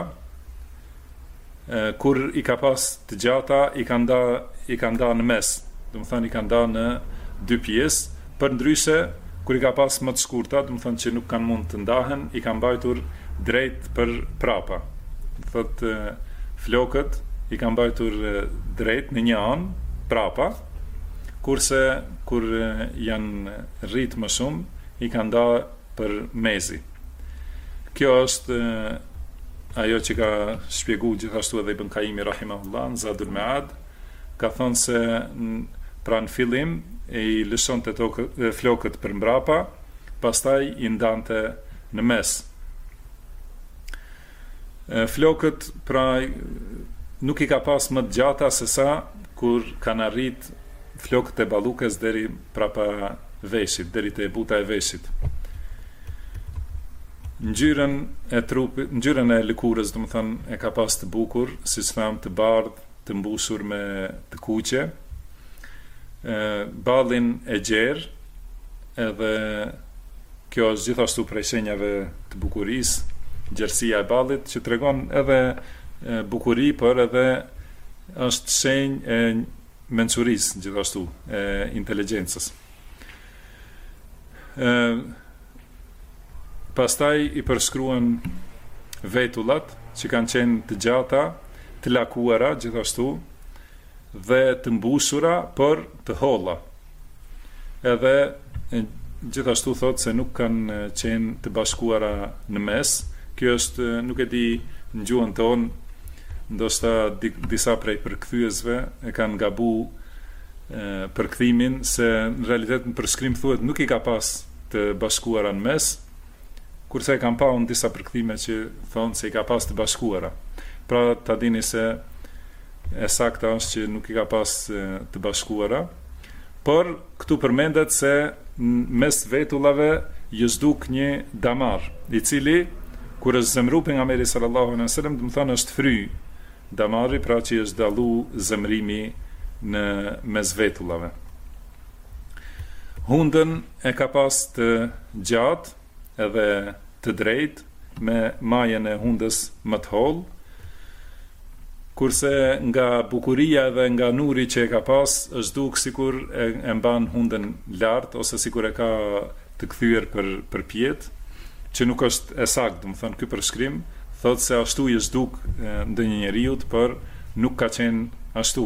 kur i ka pas të gjata i ka nda në mes, do të thonë i ka nda në dy pjesë, për ndryshe kur i ka pas më të shkurta, do të thonë që nuk kanë mund të ndahen, i ka mbajtur drejt për prapa. Do thotë flokët i ka mbajtur drejt në një anë prapa, kurse kur janë rrit më shumë i ka nda për mezi. Kjo është ajo që ka shpjegu gjithashtu edhe Ibn Kaimi rahimahullah në Zadul Mead, ka thonë se pra në fillim i lëshonte flokët për mbrapa, pastaj i ndante në mes. Flokët pra nuk i ka pas më të gjata se sa kur kanë arrit flokët e ballukës deri prapa veshit, deri te buta e veshit. Ngjyrën e trupit, ngjyrën e lëkurës, do të thonë, e ka pas të bukur, siç tham, të bardhë, të mbushur me të kuqe. Ballin e gjerë, edhe kjo është gjithashtu prej shenjave të bukurisë, gjerësia e ballit, që tregon edhe bukuri, por edhe është shenjë e mençurisë, gjithashtu e inteligjencës. Pastaj i përshkruan vetullat që kanë qenë të gjata, të lakuara gjithashtu dhe të mbushura, por të holla. Edhe gjithashtu thotë se nuk kanë qenë të bashkuara në mes. Kjo është, nuk e di në gjuhën tonë, ndoshta disa prej përkthyesve e kanë gabu përkthimin, se në realitet në përshkrim thuhet nuk i ka pas të bashkuara në mes, kurse e kanë pa unë disa përkthime që thonë se i ka pas të bashkuara. Pra ta dini se e sakta është që nuk i ka pas të bashkuara, por këtu përmendet se mes vetullave jëzduk një damar, i cili kur është zemru pejgamberi sallallahu alaihi wasallam, do të thonë është fry damari, pra që është dallu zemrimi në mes vetullave. Hundën e ka pas të gjatë edhe të drejtë, me majën e hundës më të hollë, kurse nga bukuria dhe nga nuri që e ka pas, është duk sikur e mban hundën lart, ose sikur e ka të kthyer për pjetë, që nuk është e saktë, do të thonë ky përshkrim thotë se ashtu i është duk ndonjë njeriut, por nuk ka qenë ashtu.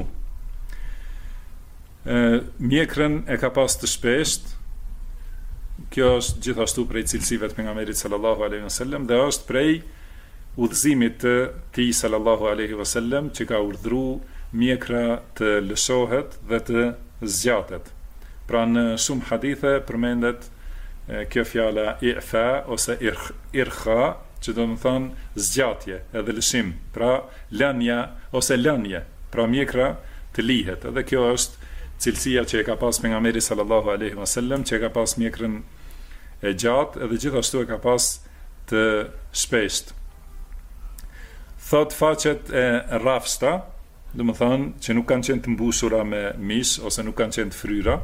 Mjekrën e ka pas të shpesht. Kjo është gjithashtu prej cilësive të pejgamberit sallallahu alaihi wasallam, dhe është prej udhëzimit të tij sallallahu alaihi wasallam, që ka urdhëruar mjekra të lëshohet dhe të zgjatet. Pra në shumë hadithe përmendet kjo fjala i'fa ose irkha, që do të thonë zgjatje edhe lëshim, pra lënia ose lënje, pra mjekra të lihet. Edhe kjo është cilësia që e ka pas pejgamberi sallallahu alaihi wasallam, që e ka pas mjekrën e gjatë, edhe gjithashtu e ka pas të shpeshtë. Thot faqet e rrafshta, do të thonë që nuk kanë qenë të mbushura me mish ose nuk kanë qenë të fryra.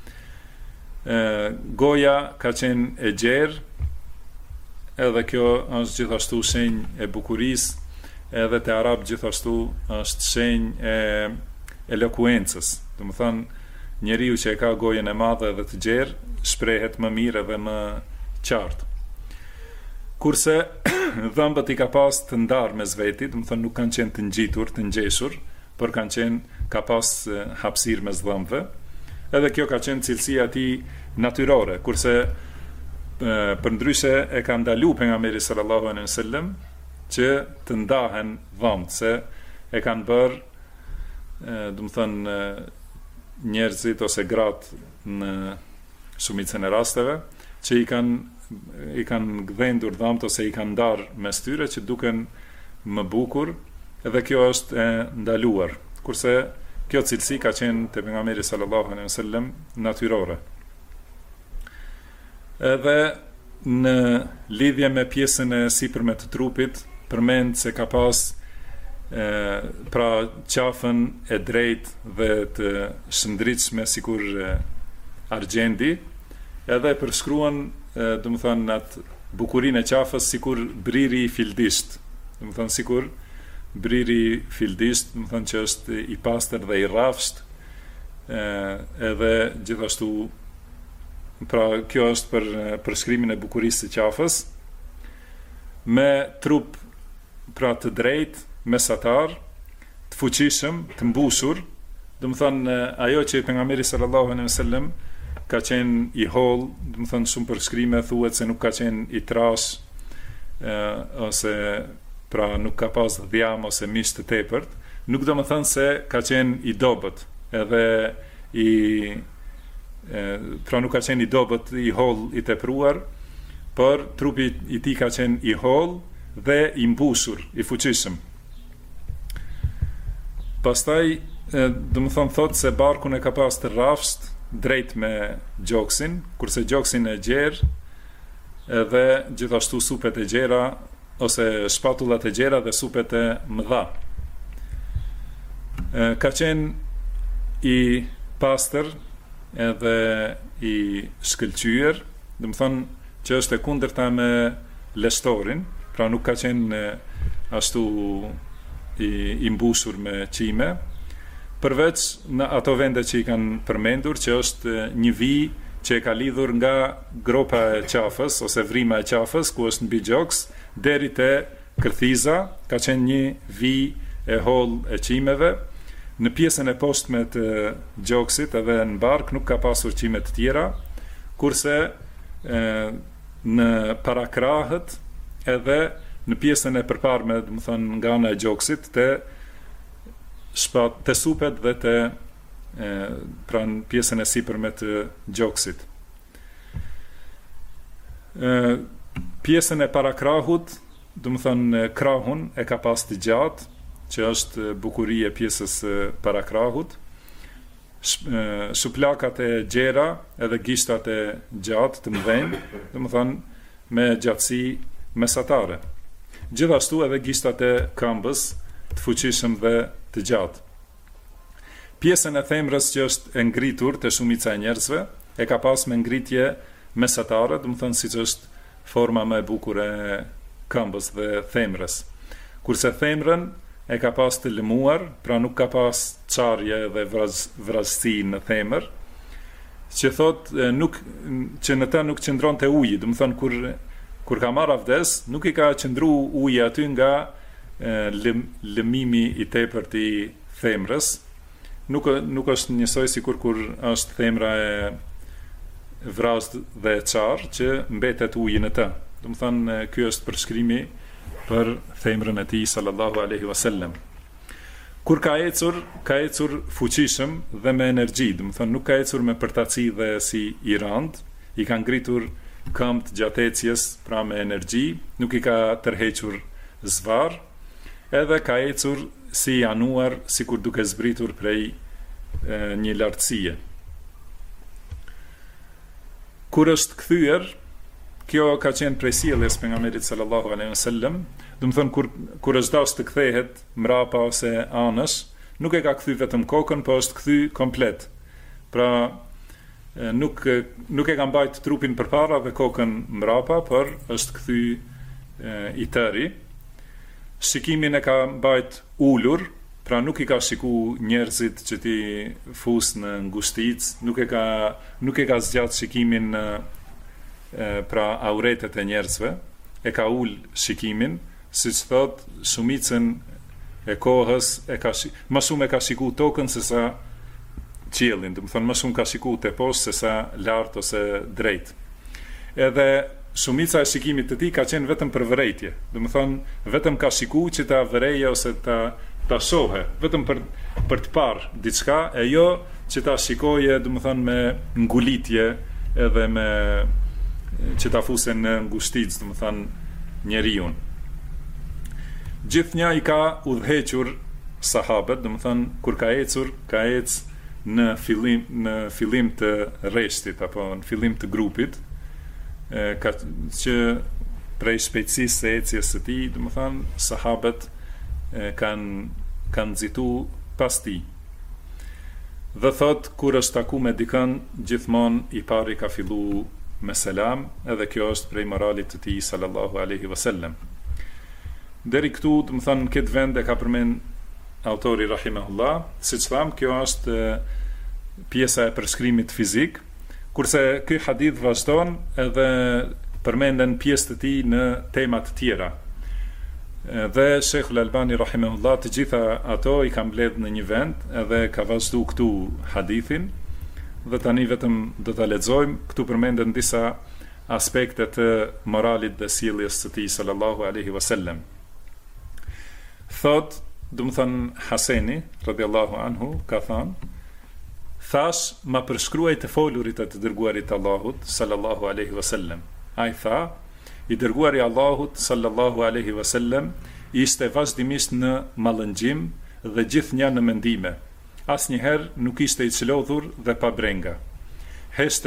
Goja ka qenë e gjerë, edhe kjo është gjithashtu shenjë e bukurisë, edhe te arab gjithashtu është shenjë e elokuencës. Do të thonë njeriu që e ka gojën e madhe dhe të gjerë shprehet më mirë dhe më qartë. Kurse dhëmbët i ka pas të ndarë mes vetit, do të thonë nuk kanë qenë të ngjitur, të ngjeshur, por ka pas hapësirë mes dhëmbëve. Edhe kjo ka qenë cilësia e tij natyrore, kurse përndryshe e ka ndalu pejgamberi sallallahu alaihi wasallam që të ndahen dhëmbët, se e kanë bërë, do të thënë, njerëzit ose gratë në shumicën e rasteve që i kanë gdhendur dhëmbët ose i kanë ndarë mes tyre që duken më bukur, edhe kjo është e ndaluar, kurse kjo cilësi ka qenë te pejgamberi sallallahu alaihi wasallam natyrore. Edhe në lidhje me pjesën e sipërme të trupit, përmend se ka pas pra qafën e drejtë dhe të shëndritshme sikur argjendi, edhe përshkruan domethënë atë bukurinë e qafës sikur briri i fildisht, domethënë sikur briri i fildisht, domethënë që është i pastër dhe i rrafsht, edhe gjithashtu pra kjo është për përshkrimin e bukurisë së qafës, me trup pra të drejtë, mesatar, të fuqishëm, të mbushur, domethënë ajo që pejgamberi sallallahu alaihi wasallam ka qenë i holl, domethënë shumë përshkrime thuhet se nuk ka qenë i trash, ose pra nuk ka pas dhjam ose mish të tepërt, nuk do të thënë se ka qenë i dobët, edhe pra nuk ka qenë i dobët, i holl, i tepruar, por trupi i tij ka qenë i holl dhe i mbushur, i fuqishëm. Pastaj, do të thotë se barkun e ka pas të rrafsht drejt me gjoksin, kurse gjoksin e gjerë, edhe gjithashtu supet e gjera, ose shpatullat e gjera dhe supet e mëdha. Ka qenë i pastër edhe i shkëlqyer, do të thonë që është e kundërta me leshtorin, pra nuk ka qenë ashtu i mbushur me qime, përveç në ato vende që i kanë përmendur, që është një vijë që e ka lidhur nga gropa e qafës ose vrima e qafës, ku është mbi gjoks, deri te kërthiza, ka qenë një vijë e holl e qimeve. Në pjesën e poshtme të gjoksit edhe në bark nuk ka pasur qime të tjera, kurse në parakrahët edhe në pjesën e përparme, do të thonë nga ana e gjoksit, te supet dhe te pra në pjesën e sipërme të gjoksit. Pjesën e parakrahut, do të thonë krahun e ka pas të gjatë, që është bukuria e pjesës parakrahut, shuplakat e gjera edhe gishtat e gjatë të mëdhenj, do të thonë me gjatësi mesatare. Gjithashtu edhe gishtat e këmbës të fuqishëm dhe të gjatë. Pjesën e themrës që është e ngritur të shumica e njerëzve, e ka pas me ngritje mesatare, do të thonë siç është forma më e bukur e këmbës dhe themrës. Kurse themrën e ka pas të lëmuar, pra nuk ka pas çarje dhe vrasësi në themër, që thotë që në të nuk qëndronte uji, do të thonë kur ka marrë avdes, nuk i ka qëndru uji aty nga lëmimi i tepërt i themrës. Nuk është njësoj sikur kur është themra e vrasë dhe e qarë, që mbetet uji në të. Do të thonë, ky është përshkrimi për themrën e tij sallallahu alaihi wasallam. Kur ka ecur fuqishëm dhe me energji, do të thonë nuk ka ecur me përtaci dhe si i rand, i ka ngritur këmbët gjatë ecjes, pra me energji, nuk i ka tërhequr zvar, edhe ka ecur si i anuar, sikur duke zbritur prej një lartësie. Kur është kthyer, kjo ka qenë prej sjelljes pejgamberit sallallahu alaihi wasallam, do të thonë kur është dashur të kthehet mrapa ose anësh, nuk e ka kthy vetëm kokën, po është kthy komplet. Pra nuk e ka mbajt trupin përpara dhe kokën mrapa, por është kthy i tëri. Shikimin e ka mbajt ulur, pra nuk i ka shiku njerëzit që ti fus në ngushtic, nuk e ka zgjat shikimin pra auretet e njerëzve, e ka ul shikimin, siç thot shumicën e kohës më shumë e ka shiku tokën se sa qiellin, do të thonë më shumë ka shiku te poshtë se sa lart ose drejt. Edhe shumica e shikimit të tij ka qenë vetëm për vërejtje, do të thonë vetëm ka shiku që ta vëreje ose ta shohë, vetëm për të parë diçka, e jo që ta shikoje, do të thonë me ngulitje edhe me që ta fusen në ngushtic, do të thonë njeriu. Gjithnjë i ka udhëhequr sahabët, do të thonë kur ka ecur në fillim të rreshtit apo në fillim të grupit, që prej shpejtësisë së ecjes së tij, do të thonë sahabët kanë nxitu pas tij. Dhe thot, kur është taku me dikën, gjithmonë i pari ka fillu me selam, edhe kjo është prej moralit të tij sallallahu alaihi wasallam. Deri këtu, do të thonë, këtë vend e ka përmend autori rahimahullah, siç tham, kjo është pjesa e përshkrimit fizik, kurse ky hadith vazhdon edhe përmenden pjesë të tij në tema të tjera. Dhe Sheikhul Albani rahimahullah të gjitha ato i ka mbledh në një vend edhe ka vazhdu këtu hadithin, dhe tani vetëm do ta lexojmë. Këtu përmenden disa aspekte të moralit dhe sjelljes së tij sallallahu alaihi wasallam. Thot, do të thënë Haseni radhiyallahu anhu ka thënë: thash, ma përshkruaj të folurit e të dërguarit Allahut sallallahu alaihi wasallam. Ai tha: i dërguari Allahut sallallahu alaihi wasallam ishte vazhdimisht në mallëngjim dhe gjithnjë në mendime. Asnjëherë nuk ishte i çlodhur dhe pa brenga. Heshte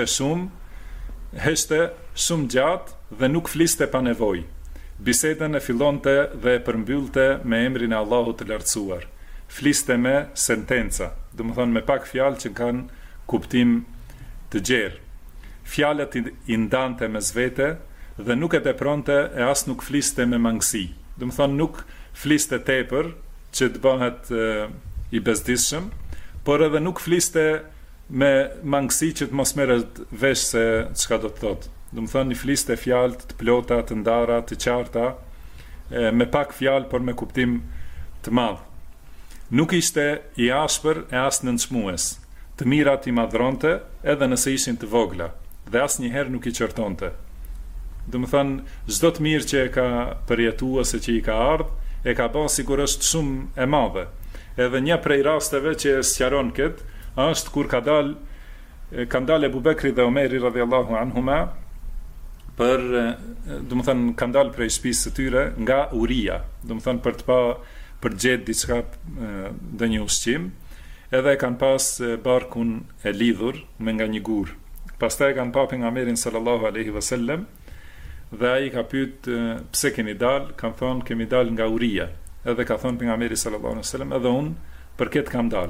shumë gjatë dhe nuk fliste pa nevojë. Bisedën e fillonte dhe e përmbyllte me emrin e Allahut të lartësuar. Fliste me sentenca, do të thonë me pak fjalë që kanë kuptim të gjerë. Fjalët i ndante mes vete dhe nuk e tepronte e as nuk fliste me mangësi. Do të thonë nuk fliste tepër që të bëhet i bezdishëm, por edhe nuk fliste me mangësi që të mos merret vesh se çka do të thotë. Do të thonë i fliste fjalë të plota, të ndara, të qarta, me pak fjalë por me kuptim të madh. Nuk ishte i ashpër e as nënçmues. Të mirat i madhronte edhe nëse ishin të vogla, dhe asnjëherë nuk i qortonte. Do të thonë, çdo të mirë që e ka përjetuar ose që i ka ardhur, e ka bën sigurisht shumë e madhe. Edhe një prej rasteve që sqaron këtë është kur kanë dalë Abu Bekri dhe Omeri radhiyallahu anhuma për, do të thonë, kanë dalë prej shtëpisë së tyre nga uria, do të thonë për gjetë diçka, ndonjë ushqim, edhe kanë pas barkun e lidhur me nga një gur. Pastaj kanë pa pejgamberin sallallahu alaihi wasallam dhe ai ka pyet pse keni dal, kanë thonë kemi dal nga uria. Edhe ka thonë pejgamberi sallallahu alaihi wasallam, edhe unë për këtë kam dal.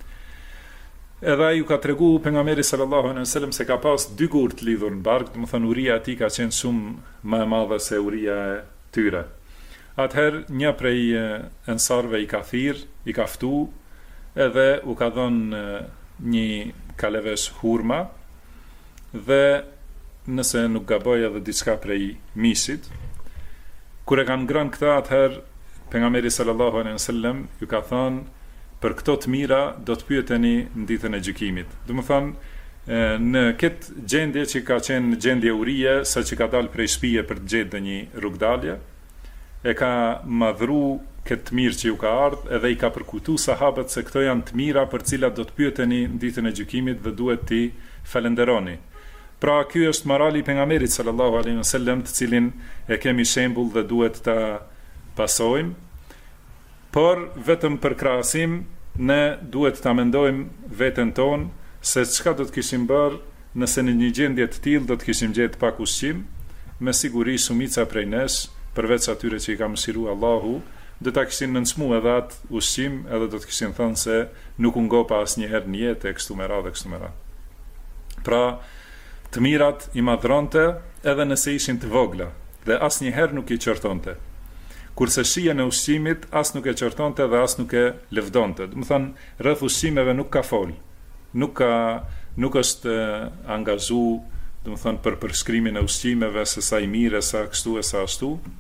Edhe ai u ka tregu pejgamberi sallallahu alaihi wasallam se ka pas dy gur të lidhur në bark, do të thonë uria e tij ka qenë shumë më e madhe se uria e tyre. Atëherë një prej ensarve i ka thirr, i ka ftu, edhe u ka dhënë një kalevesh hurma, dhe nëse nuk gaboj edhe diçka prej mishit. Kur e kanë ngrënë këta, atëherë pejgamberi sallallahu alaihi wasallam ju ka thënë, për këto të mira do të pyeteni në ditën e gjykimit. Do të thonë, në këtë gjendje që ka qenë gjendje urie, sa që ka dalë prej shtëpie për të gjetë një rrugdalje, e ka madhru këtë mirë që ju ka ardhë, edhe i ka përkujtu sahabët se këto janë të mira për cilat do të pyeteni në ditën e gjykimit dhe duhet t'i falenderoni. Pra, ky është morali i pejgamberit sallallahu alaihi wasallam, të cilin e kemi shembull dhe duhet ta pasojmë. Por vetëm për krahasim ne duhet ta mendojmë veten tonë se çka do të kishim bërë nëse në një gjendje të tillë do të kishim gjetë pak ushqim. Me siguri shumica prej nesh, përveç atyre që i ka mëshiruar Allahu, do ta kishin nënçmuar edhe atë ushqim, edhe do të kishin thënë se nuk u ngopa asnjëherë në jetë, kështu me radhë. Pra, të mirat i madhronte edhe nëse ishin të vogla, dhe asnjëherë nuk i qortonte. Kurse shija në ushqimit as nuk e qortonte dhe as nuk e lëvdonte. Do të thonë, rreth ushqimeve nuk ka fol. Nuk është angazhu, do të thonë, për përshkrimin e ushqimeve se sa i mirë, sa kështu e sa ashtu,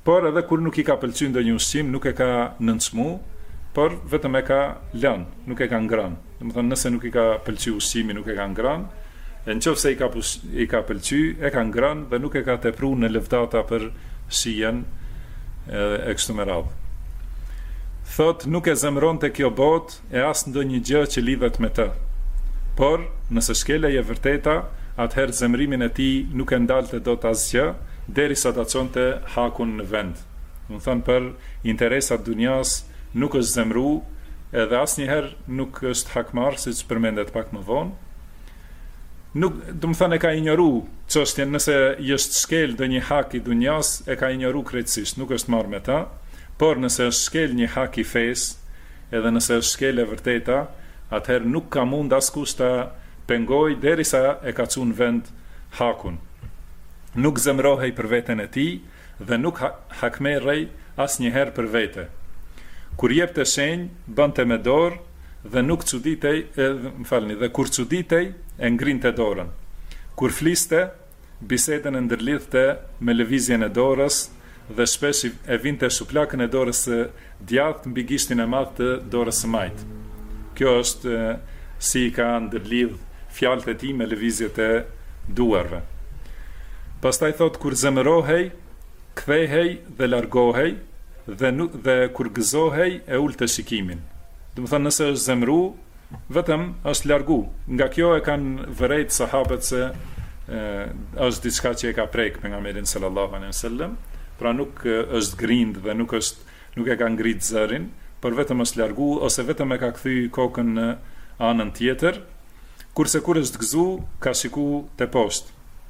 por edhe kur nuk i ka pëlqyer ndonjë ushqim, nuk e ka nënçmu, por vetëm e ka lënë, nuk e ka ngrënë. Domethënë nëse nuk i ka pëlqyer ushqimi, nuk e ka ngrënë, e nëse i ka pëlqyer, e ka ngrënë dhe nuk e ka tepruar në lëvdata për shijen e kështu me radhë. Thot, nuk e zemron të kjo bot e as ndonjë gjë që lidhet me të. Por, nëse shkelej e vërteta, atëherë zemrimin e tij nuk e ndalte dot asgjë, derisa ta çonte hakun në vend. Do të thënë për interesat dunjas nuk është zemru, edhe asnjëherë nuk është hakmarr, siç përmendet pak më vonë. Nuk, do të thënë e ka ignoru çështjen, nëse është shkel ndonjë hak i dunjas, e ka ignoru krejtësisht, nuk është marrë me ta. Por nëse është shkel një hak i fesë, edhe nëse është shkel e vërteta, atëherë nuk ka mund askush ta pengoj derisa e ka çuar në vend hakun. Nuk zemrohej për veten e tij dhe nuk hakmerrej asnjëherë për vete. Kur jepte shenjë, bënte me dorë dhe nuk çuditej, dhe kur çuditej e ngrinte dorën. Kur fliste, bisedën e ndërlidhte me lëvizjen e dorës dhe shpesh e vinte shuplakën e dorës së djathtë mbi gishtin e madh të dorës së majtë. Kjo është si ka ndërlidh fjalët e tij me lëvizjet e duarve. Pastaj thot, kur zemërohej, kthehej dhe largohej, dhe kur gëzohej e ulte shikimin. Do të thënë, nëse është zemru, vetëm është largu. Nga kjo e kanë vërejt sahabët se është diçka që e ka prek pejgamberin sallallahu alaihi wasallam. Pra nuk është grind dhe nuk e ka ngrit zërin, por vetëm është largu ose vetëm e ka kthy kokën në anën tjetër, kurse kur është gëzu, ka shiku te poshtë.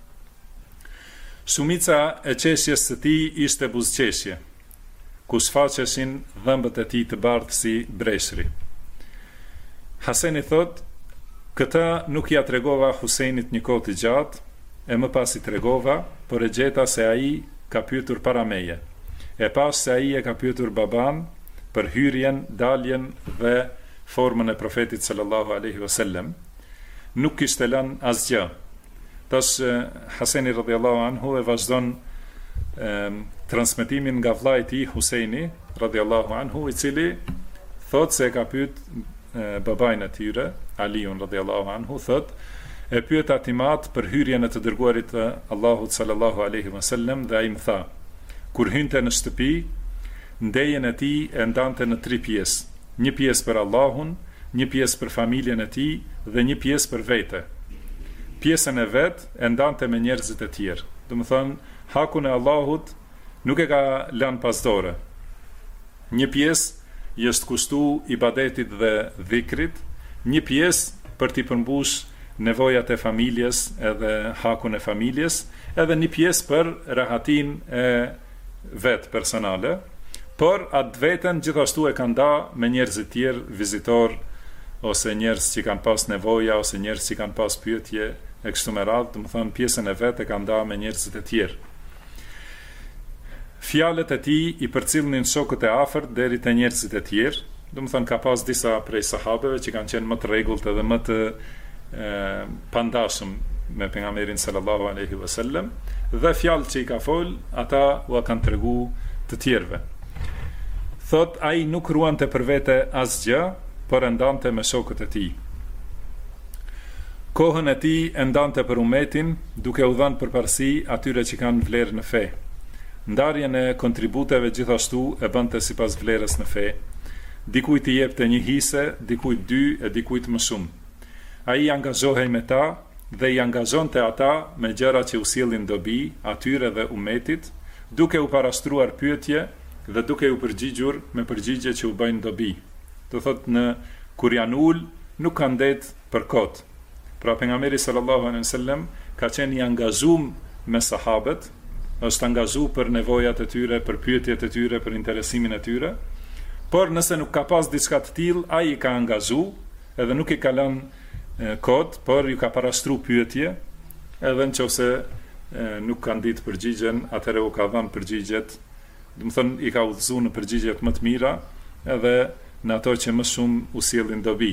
Shumica e qeshjes së tij ishte buzëqeshje, ku shfaqeshin dhëmbët e tij të bardhë si breshri. Haseni thot, këta nuk ja tregova Husejnit një kohë të gjatë, e më pas i tregova, por e gjeta se ai ka pyetur para meje. E pas se ai e ka pyetur baban për hyrjen, daljen dhe formën e profetit sallallahu alaihi wasallam. Nuk kishte lënë asgjë. Tash Haseni radhiyallahu anhu e vazhdon transmetimin nga vllai i tij Huseini radhiyallahu anhu, i cili thot se e ka pyet babain e tyre, Aliun radhiyallahu anhu, thot e pyet Atimat për hyrjen e të dërguarit të Allahut sallallahu alaihi wasallam dhe ai më tha, kur hynte në shtëpi, ndejen e tij e ndante në 3 pjesë. Një pjesë për Allahun, një pjesë për familjen e tij dhe një pjesë për vete. Pjesën e vet e ndante me njerëzit e tjerë. Do të thonë, hakun e Allahut nuk e ka lënë pas dore. Një pjesë i është kushtu ibadetit dhe dhikrit, një pjesë për t'i përmbush nevojat e familjes edhe hakun e familjes, edhe një pjesë për rahatin e vet personale, por atë vetën gjithashtu e kanë da me njerëzit tjerë, vizitor, ose njerëz që kanë pas nevoja, ose njerëz që kanë pas pyetje e kështu me radhë, do të thonë pjesën e vet e kanë da me njerëzit e tjerë. Fjalët e tij i përcillnin shokët e afërt deri te njerëzit e tjerë, do të thonë ka pas disa prej sahabeve që kanë qenë më të rregullt edhe më të pandashëm me pejgamberin sallallahu alaihi wasallam, dhe fjalët që i ka fol, ata u kanë tregu të tjerëve. Thot, ai nuk ruante për vete asgjë, por e ndante me shokët e tij. Kohën e tij e ndante për umetin, duke u dhënë përparësi atyre që kanë vlerë në fe. Ndarjen e kontributeve gjithashtu e bënte sipas vlerës në fe. Dikujt i jepte një hise, dikujt 2 e dikujt më shumë. Ai angazhohej me ta dhe i angazhonte ata me gjëra që u sillin dobi atyre dhe umetit, duke u parastruar pyetje dhe duke u përgjigjur me përgjigje që u bëjnë dobi. Do thot, në kur janë ul, nuk kanë det për kot. Pra pejgamberi sallallahu alaihi wasallam ka qenë i angazhuar me sahabët, është angazhuar për nevojat e tyre, për pyetjet e tyre, për interesimin e tyre. Por nëse nuk ka pas diçka të tillë, ai i ka angazhuar, edhe nuk i ka lënë kod, por ju ka parashtru pyetje, edhe nëse nuk kanë ditë përgjigjen, atëherë u ka dhënë përgjigjet, do të thonë i ka udhëzuar në përgjigjet më të mira, edhe në ato që më shumë u sillin dobi.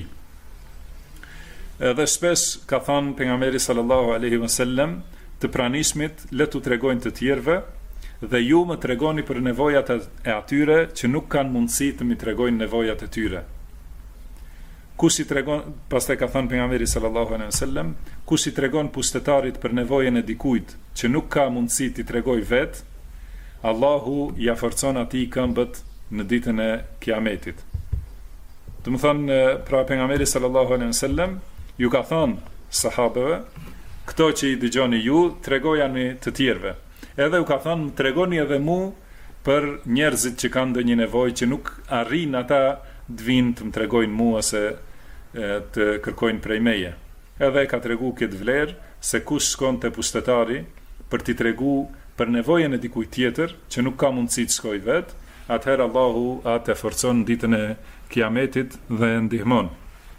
Edhe shpesh ka thënë pejgamberi sallallahu alaihi wasallam, të pranishmit le t'u tregojnë të tjerëve, dhe ju më tregoni për nevojat e atyre që nuk kanë mundësi të mi tregojnë nevojat e tyre. Kush i tregon, pastaj ka thënë pejgamberi sallallahu alejhi wasallam, kush i tregon pushtetarit për nevojën e dikujt që nuk ka mundësi t'i tregoj vet, Allahu ja forcon atij këmbët në ditën e Kiametit. Do të thonë, pra pejgamberi sallallahu alejhi wasallam ju ka thënë sahabeve, këto që i dëgjoni ju, tregojani të tjerëve. Edhe u ka thënë, tregoni edhe mu për njerëzit që kanë ndonjë nevojë që nuk arrin ata të vinë të më tregojnë mu ose të kërkojnë prej meje. Edhe ka tregu këtë vlerë se kush shkon te pushtetari për t'i tregu për nevojën e dikujt tjetër që nuk ka mundësi të shkojë vet, atëherë Allahu atë forcon ditën e Kiametit dhe ndihmon.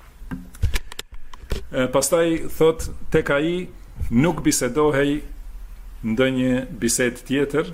Pastaj thot tek ai nuk bisedohej ndonjë bisedë tjetër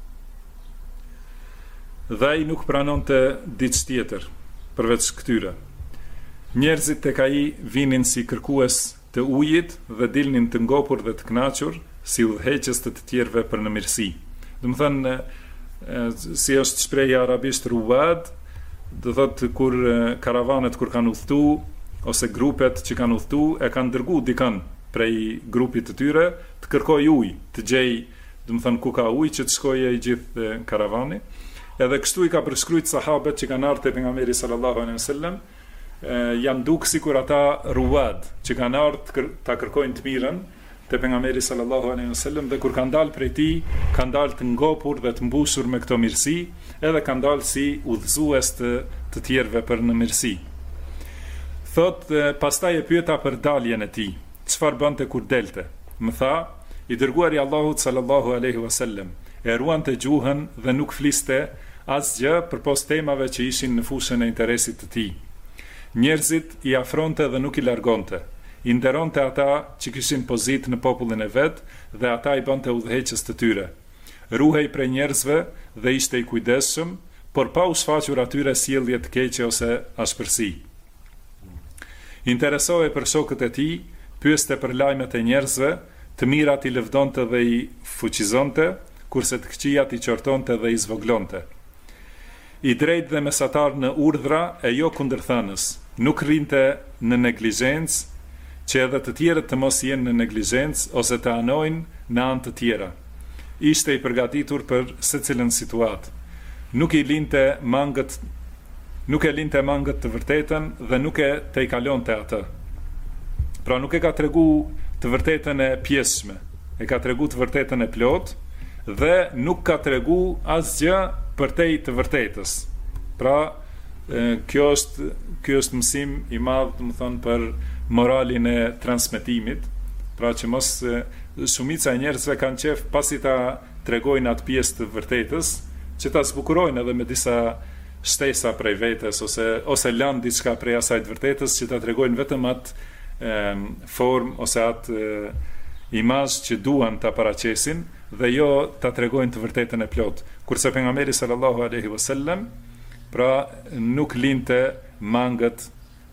dhe ai nuk pranonte diçka tjetër përveç këtyre. Njerëzit tek ai vinin si kërkues të ujit dhe dilnin të ngopur dhe të kënaqur si udhëheqës të tjerëve për në mirësi. Do të thënë, si është shprehja arabisht ruwad, do thotë kur karavanet kur kanë udhëtu ose grupet që kanë udhëtu e kanë dërguar dikën prej grupit të tyre të kërkojë ujë, të gjej, do të thënë ku ka ujë që të shkojë i gjithë karavani. Edhe kështu i ka përshkruajt sahabët që kanë ardhur te pejgamberi sallallahu alejhi wasallam, janë duk sikur ata ruad që kanë ardhur ta kërkojnë të mirën te pejgamberi sallallahu alejhi wasallam dhe kur kanë dalë prej tij, kanë dalë të ngopur dhe të mbushur me këto mirësi, edhe kanë dalë si udhëzues të tjerëve për në mirësi. Thot, pastaj e pyeta për daljen e tij, çfarë bënte kur delte? Më tha, i dërguari i Allahut sallallahu alejhi wasallam e ruante gjuhën dhe nuk fliste asgjë përpos temave që ishin në fushën e interesit të tij. Njerëzit i afronte dhe nuk i largonte. I nderonte ata që kishin pozitë në popullin e vet dhe ata i bënte udhëheqës të tyre. Ruhej prej njerëzve dhe ishte i kujdesshëm, por pa u shfaqur atyre sjellje të keqe ose ashpërsi. Interesohej për shokët e tij, pyeste për lajmet e njerëzve, të mirat i lëvdonte dhe i fuqizonte, kurse të këqijat i qortonte dhe i zvoglonte. I drejt dhe mesatar në urdhra e jo kundërthënës, nuk rrinte në neglizhencë, që edhe të tjerët të mos jenë në neglizhencë ose të anojnë në anë të tjera. Ishte i përgatitur për secilën situatë. Nuk e linte mangët të vërtetën dhe nuk e tejkalonte atë. Pra nuk e ka tregu të vërtetën e pjesshme, e ka tregu të vërtetën e plot dhe nuk ka tregu asgjë përtej të vërtetës. Pra, kjo është mësim i madh, do të thonë, për moralin e transmetimit, pra që mos shumica e njerëzve kanë qef pasi ta tregojnë atë pjesë të vërtetës, që ta zbukurojnë edhe me disa shtesa prej vetes ose lanë diçka prej asaj të vërtetës, që ta tregojnë vetëm atë formë ose atë imazh që duan ta paraqesin dhe jo ta tregojnë të vërtetën e plot. Kurse pejgamberi sallallahu alaihi wasallam pra nuk e linte mangët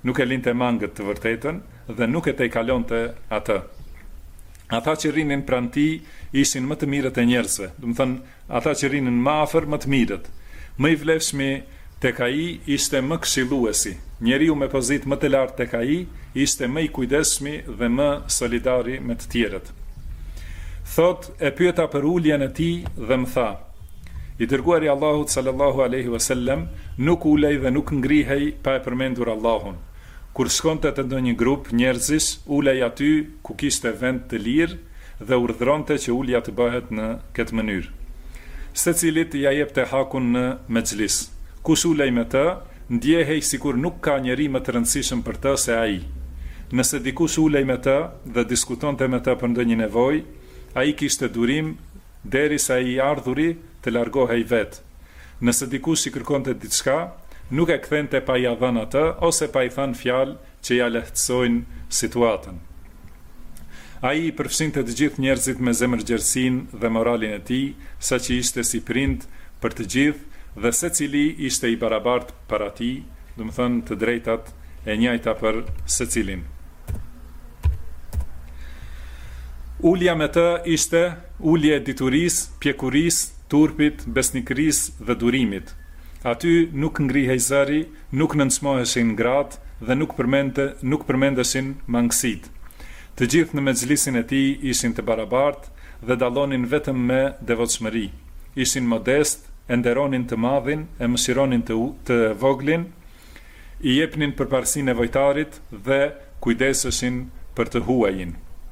të vërtetën dhe nuk e tejkalonte atë. Ata që rrinin pranë tij ishin më të mirët e njerëzve. Do të thënë, ata që rrinin më afër më të mirët. Më i vlefshmi tek ai ishte më këshilluesi. Njeriu me pozitë më të lartë tek ai ishte më i kujdesshëm dhe më solidari me të tjerët. Thot, e pyeta për uljen e tij dhe më tha: I dërguari i Allahut sallallahu alaihi wasallam nuk ulej dhe nuk ngrihej pa e përmendur Allahun. Kur shkonte te ndonjë grup njerëzish, ulej aty ku kishte vend të lirë dhe urdhronte që ulja të bëhet në këtë mënyrë. Secilit ja jepte hakun në mexhlis. Kush ulej me të, ndjehej sikur nuk ka njeri më të rëndësishëm për të se ai. Nëse dikush ulej me të dhe diskutonte me të për ndonjë nevojë, ai kishte durim derisa i ardhuri të largohej vet. Nëse dikush i kërkonte diçka, nuk e kthente pa ia dhënë atë ose pa i thënë fjalë që ja lehtësojnë situatën. Ai i përfshinte të gjithë njerëzit me zemërgjerësinë dhe moralin e tij, saqë ishte si prind për të gjithë dhe secili ishte i barabartë para tij, do të thënë të drejtat e njëjta për secilin. Ulja me të ishte ulje diturisë, pjekurisë turpit, besnikërisë dhe durimit. Aty nuk ngrihej zëri, nuk nënçmoheshin gratë dhe nuk përmendeshin mangësitë. Të gjithë në mexhlisin e tij ishin të barabartë dhe dallonin vetëm me devotshmëri. Ishin modest, e nderonin të madhin, e mëshironin të voglin, i jepnin përparësinë nevojtarit dhe kujdeseshin për të huajin.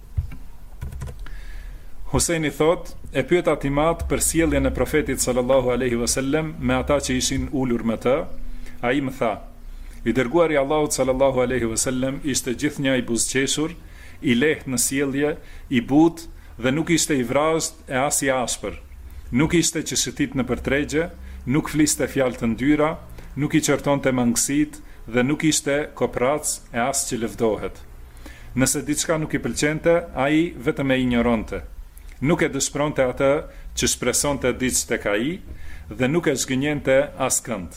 Huseini thot, e pyet Atimat për sjelljen e profetit sallallahu alaihi wasallam me ata që ishin ulur me të. Ai më tha: I dërguari i Allahut sallallahu alaihi wasallam ishte gjithnjë i buzëqeshur, i lehtë në sjellje, i butë dhe nuk ishte i vrazhd e as i ashpër. Nuk ishte që shëtit në përtregje, nuk fliste fjalë të ndyra, nuk i qortonte mangësitë dhe nuk ishte koprac e as që lëvdohet. Nëse diçka nuk i pëlqente, ai vetëm e injoronte. Nuk e dëshpronte atë që shpresonte diç tek ai dhe nuk e zgënjente askënd.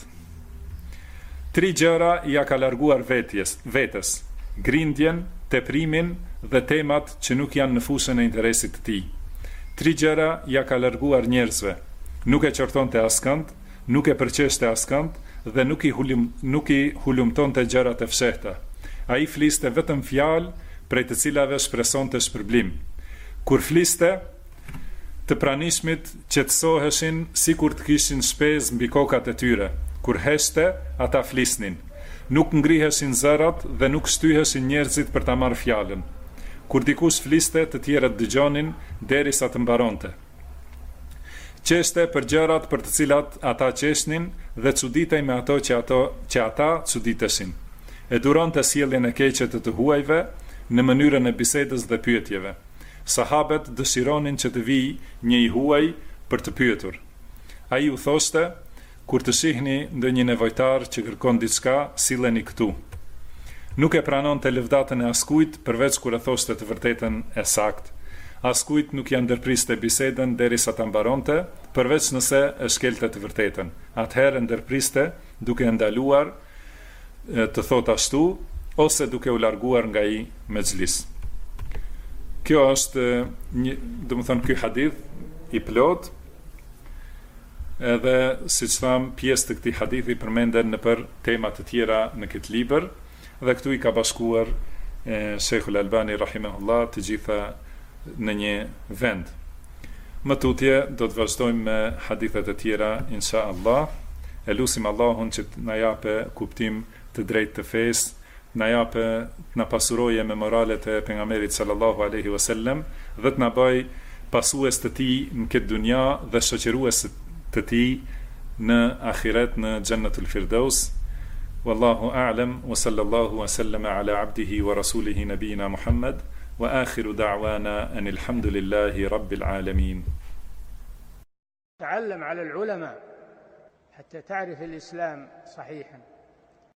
3 gjëra ja ka larguar vetes: grindjen, teprimin dhe temat që nuk janë në fushën e interesit të tij. 3 gjëra ja ka larguar njerëzve: nuk e qortonte askënd, nuk e përqeshte askënd dhe nuk i hulumtonte gjërat e fshehta. Ai fliste vetëm fjalë prej të cilave shpresonte shpërblim. Kur fliste, të pranishmit qetësoheshin sikur të kishin shpezë mbi kokat e tyre. Kur heshte, ata flisnin. Nuk ngriheshin zërat dhe nuk shtyheshin njerëzit për ta marrë fjalën. Kur dikush fliste, të tjerët dëgjonin derisa të mbaronte. Qeshte për gjërat për të cilat ata qeshnin dhe çuditej me ato që ata çuditeshin. E duronte sjelljen e keqe të huajve në mënyrën e bisedës dhe pyetjeve. Sahabet dëshironin që të vijë një i huaj për të pyetur. Ai u thoshte: kur të shihni ndonjë nevojtar që kërkon diçka, silleni këtu. Nuk e pranonte lëvdatën e askujt përveç kur e thoshte të vërtetën e saktë. Askujt nuk ja ndërpriste bisedën derisa ta mbaronte, përveç nëse e shkelte të vërtetën. Atëherë ndërpriste duke ndaluar të thotë ashtu ose duke u larguar nga ai mexhlis. Kjo është ky hadith i plot, edhe siç tham, pjesë të këtij hadithi përmenden në për tema të tjera në këtë libër dhe këtu i ka bashkuar Sheikhul Albani rahimahullah të gjitha në një vend. Më tutje do të vazhdojmë me hadithet e tjera insha Allah. E lutim Allahun që na japë kuptim të drejtë të fesë, na japë, na pasuroje me moralet e pejgamberit sallallahu alaihi wasallam dhe të na bëj pasues të tij në këtë dunja dhe shoqërues të tij në ahiret në Jannatul Firdaus. Wallahu a'lam wa sallallahu wa sallama ala abdihi wa rasulihi nabiyina Muhammad wa akhiru da'wana anil hamdulillahi rabbil alamin. تعلم على العلماء حتى تعرف الإسلام صحيحا.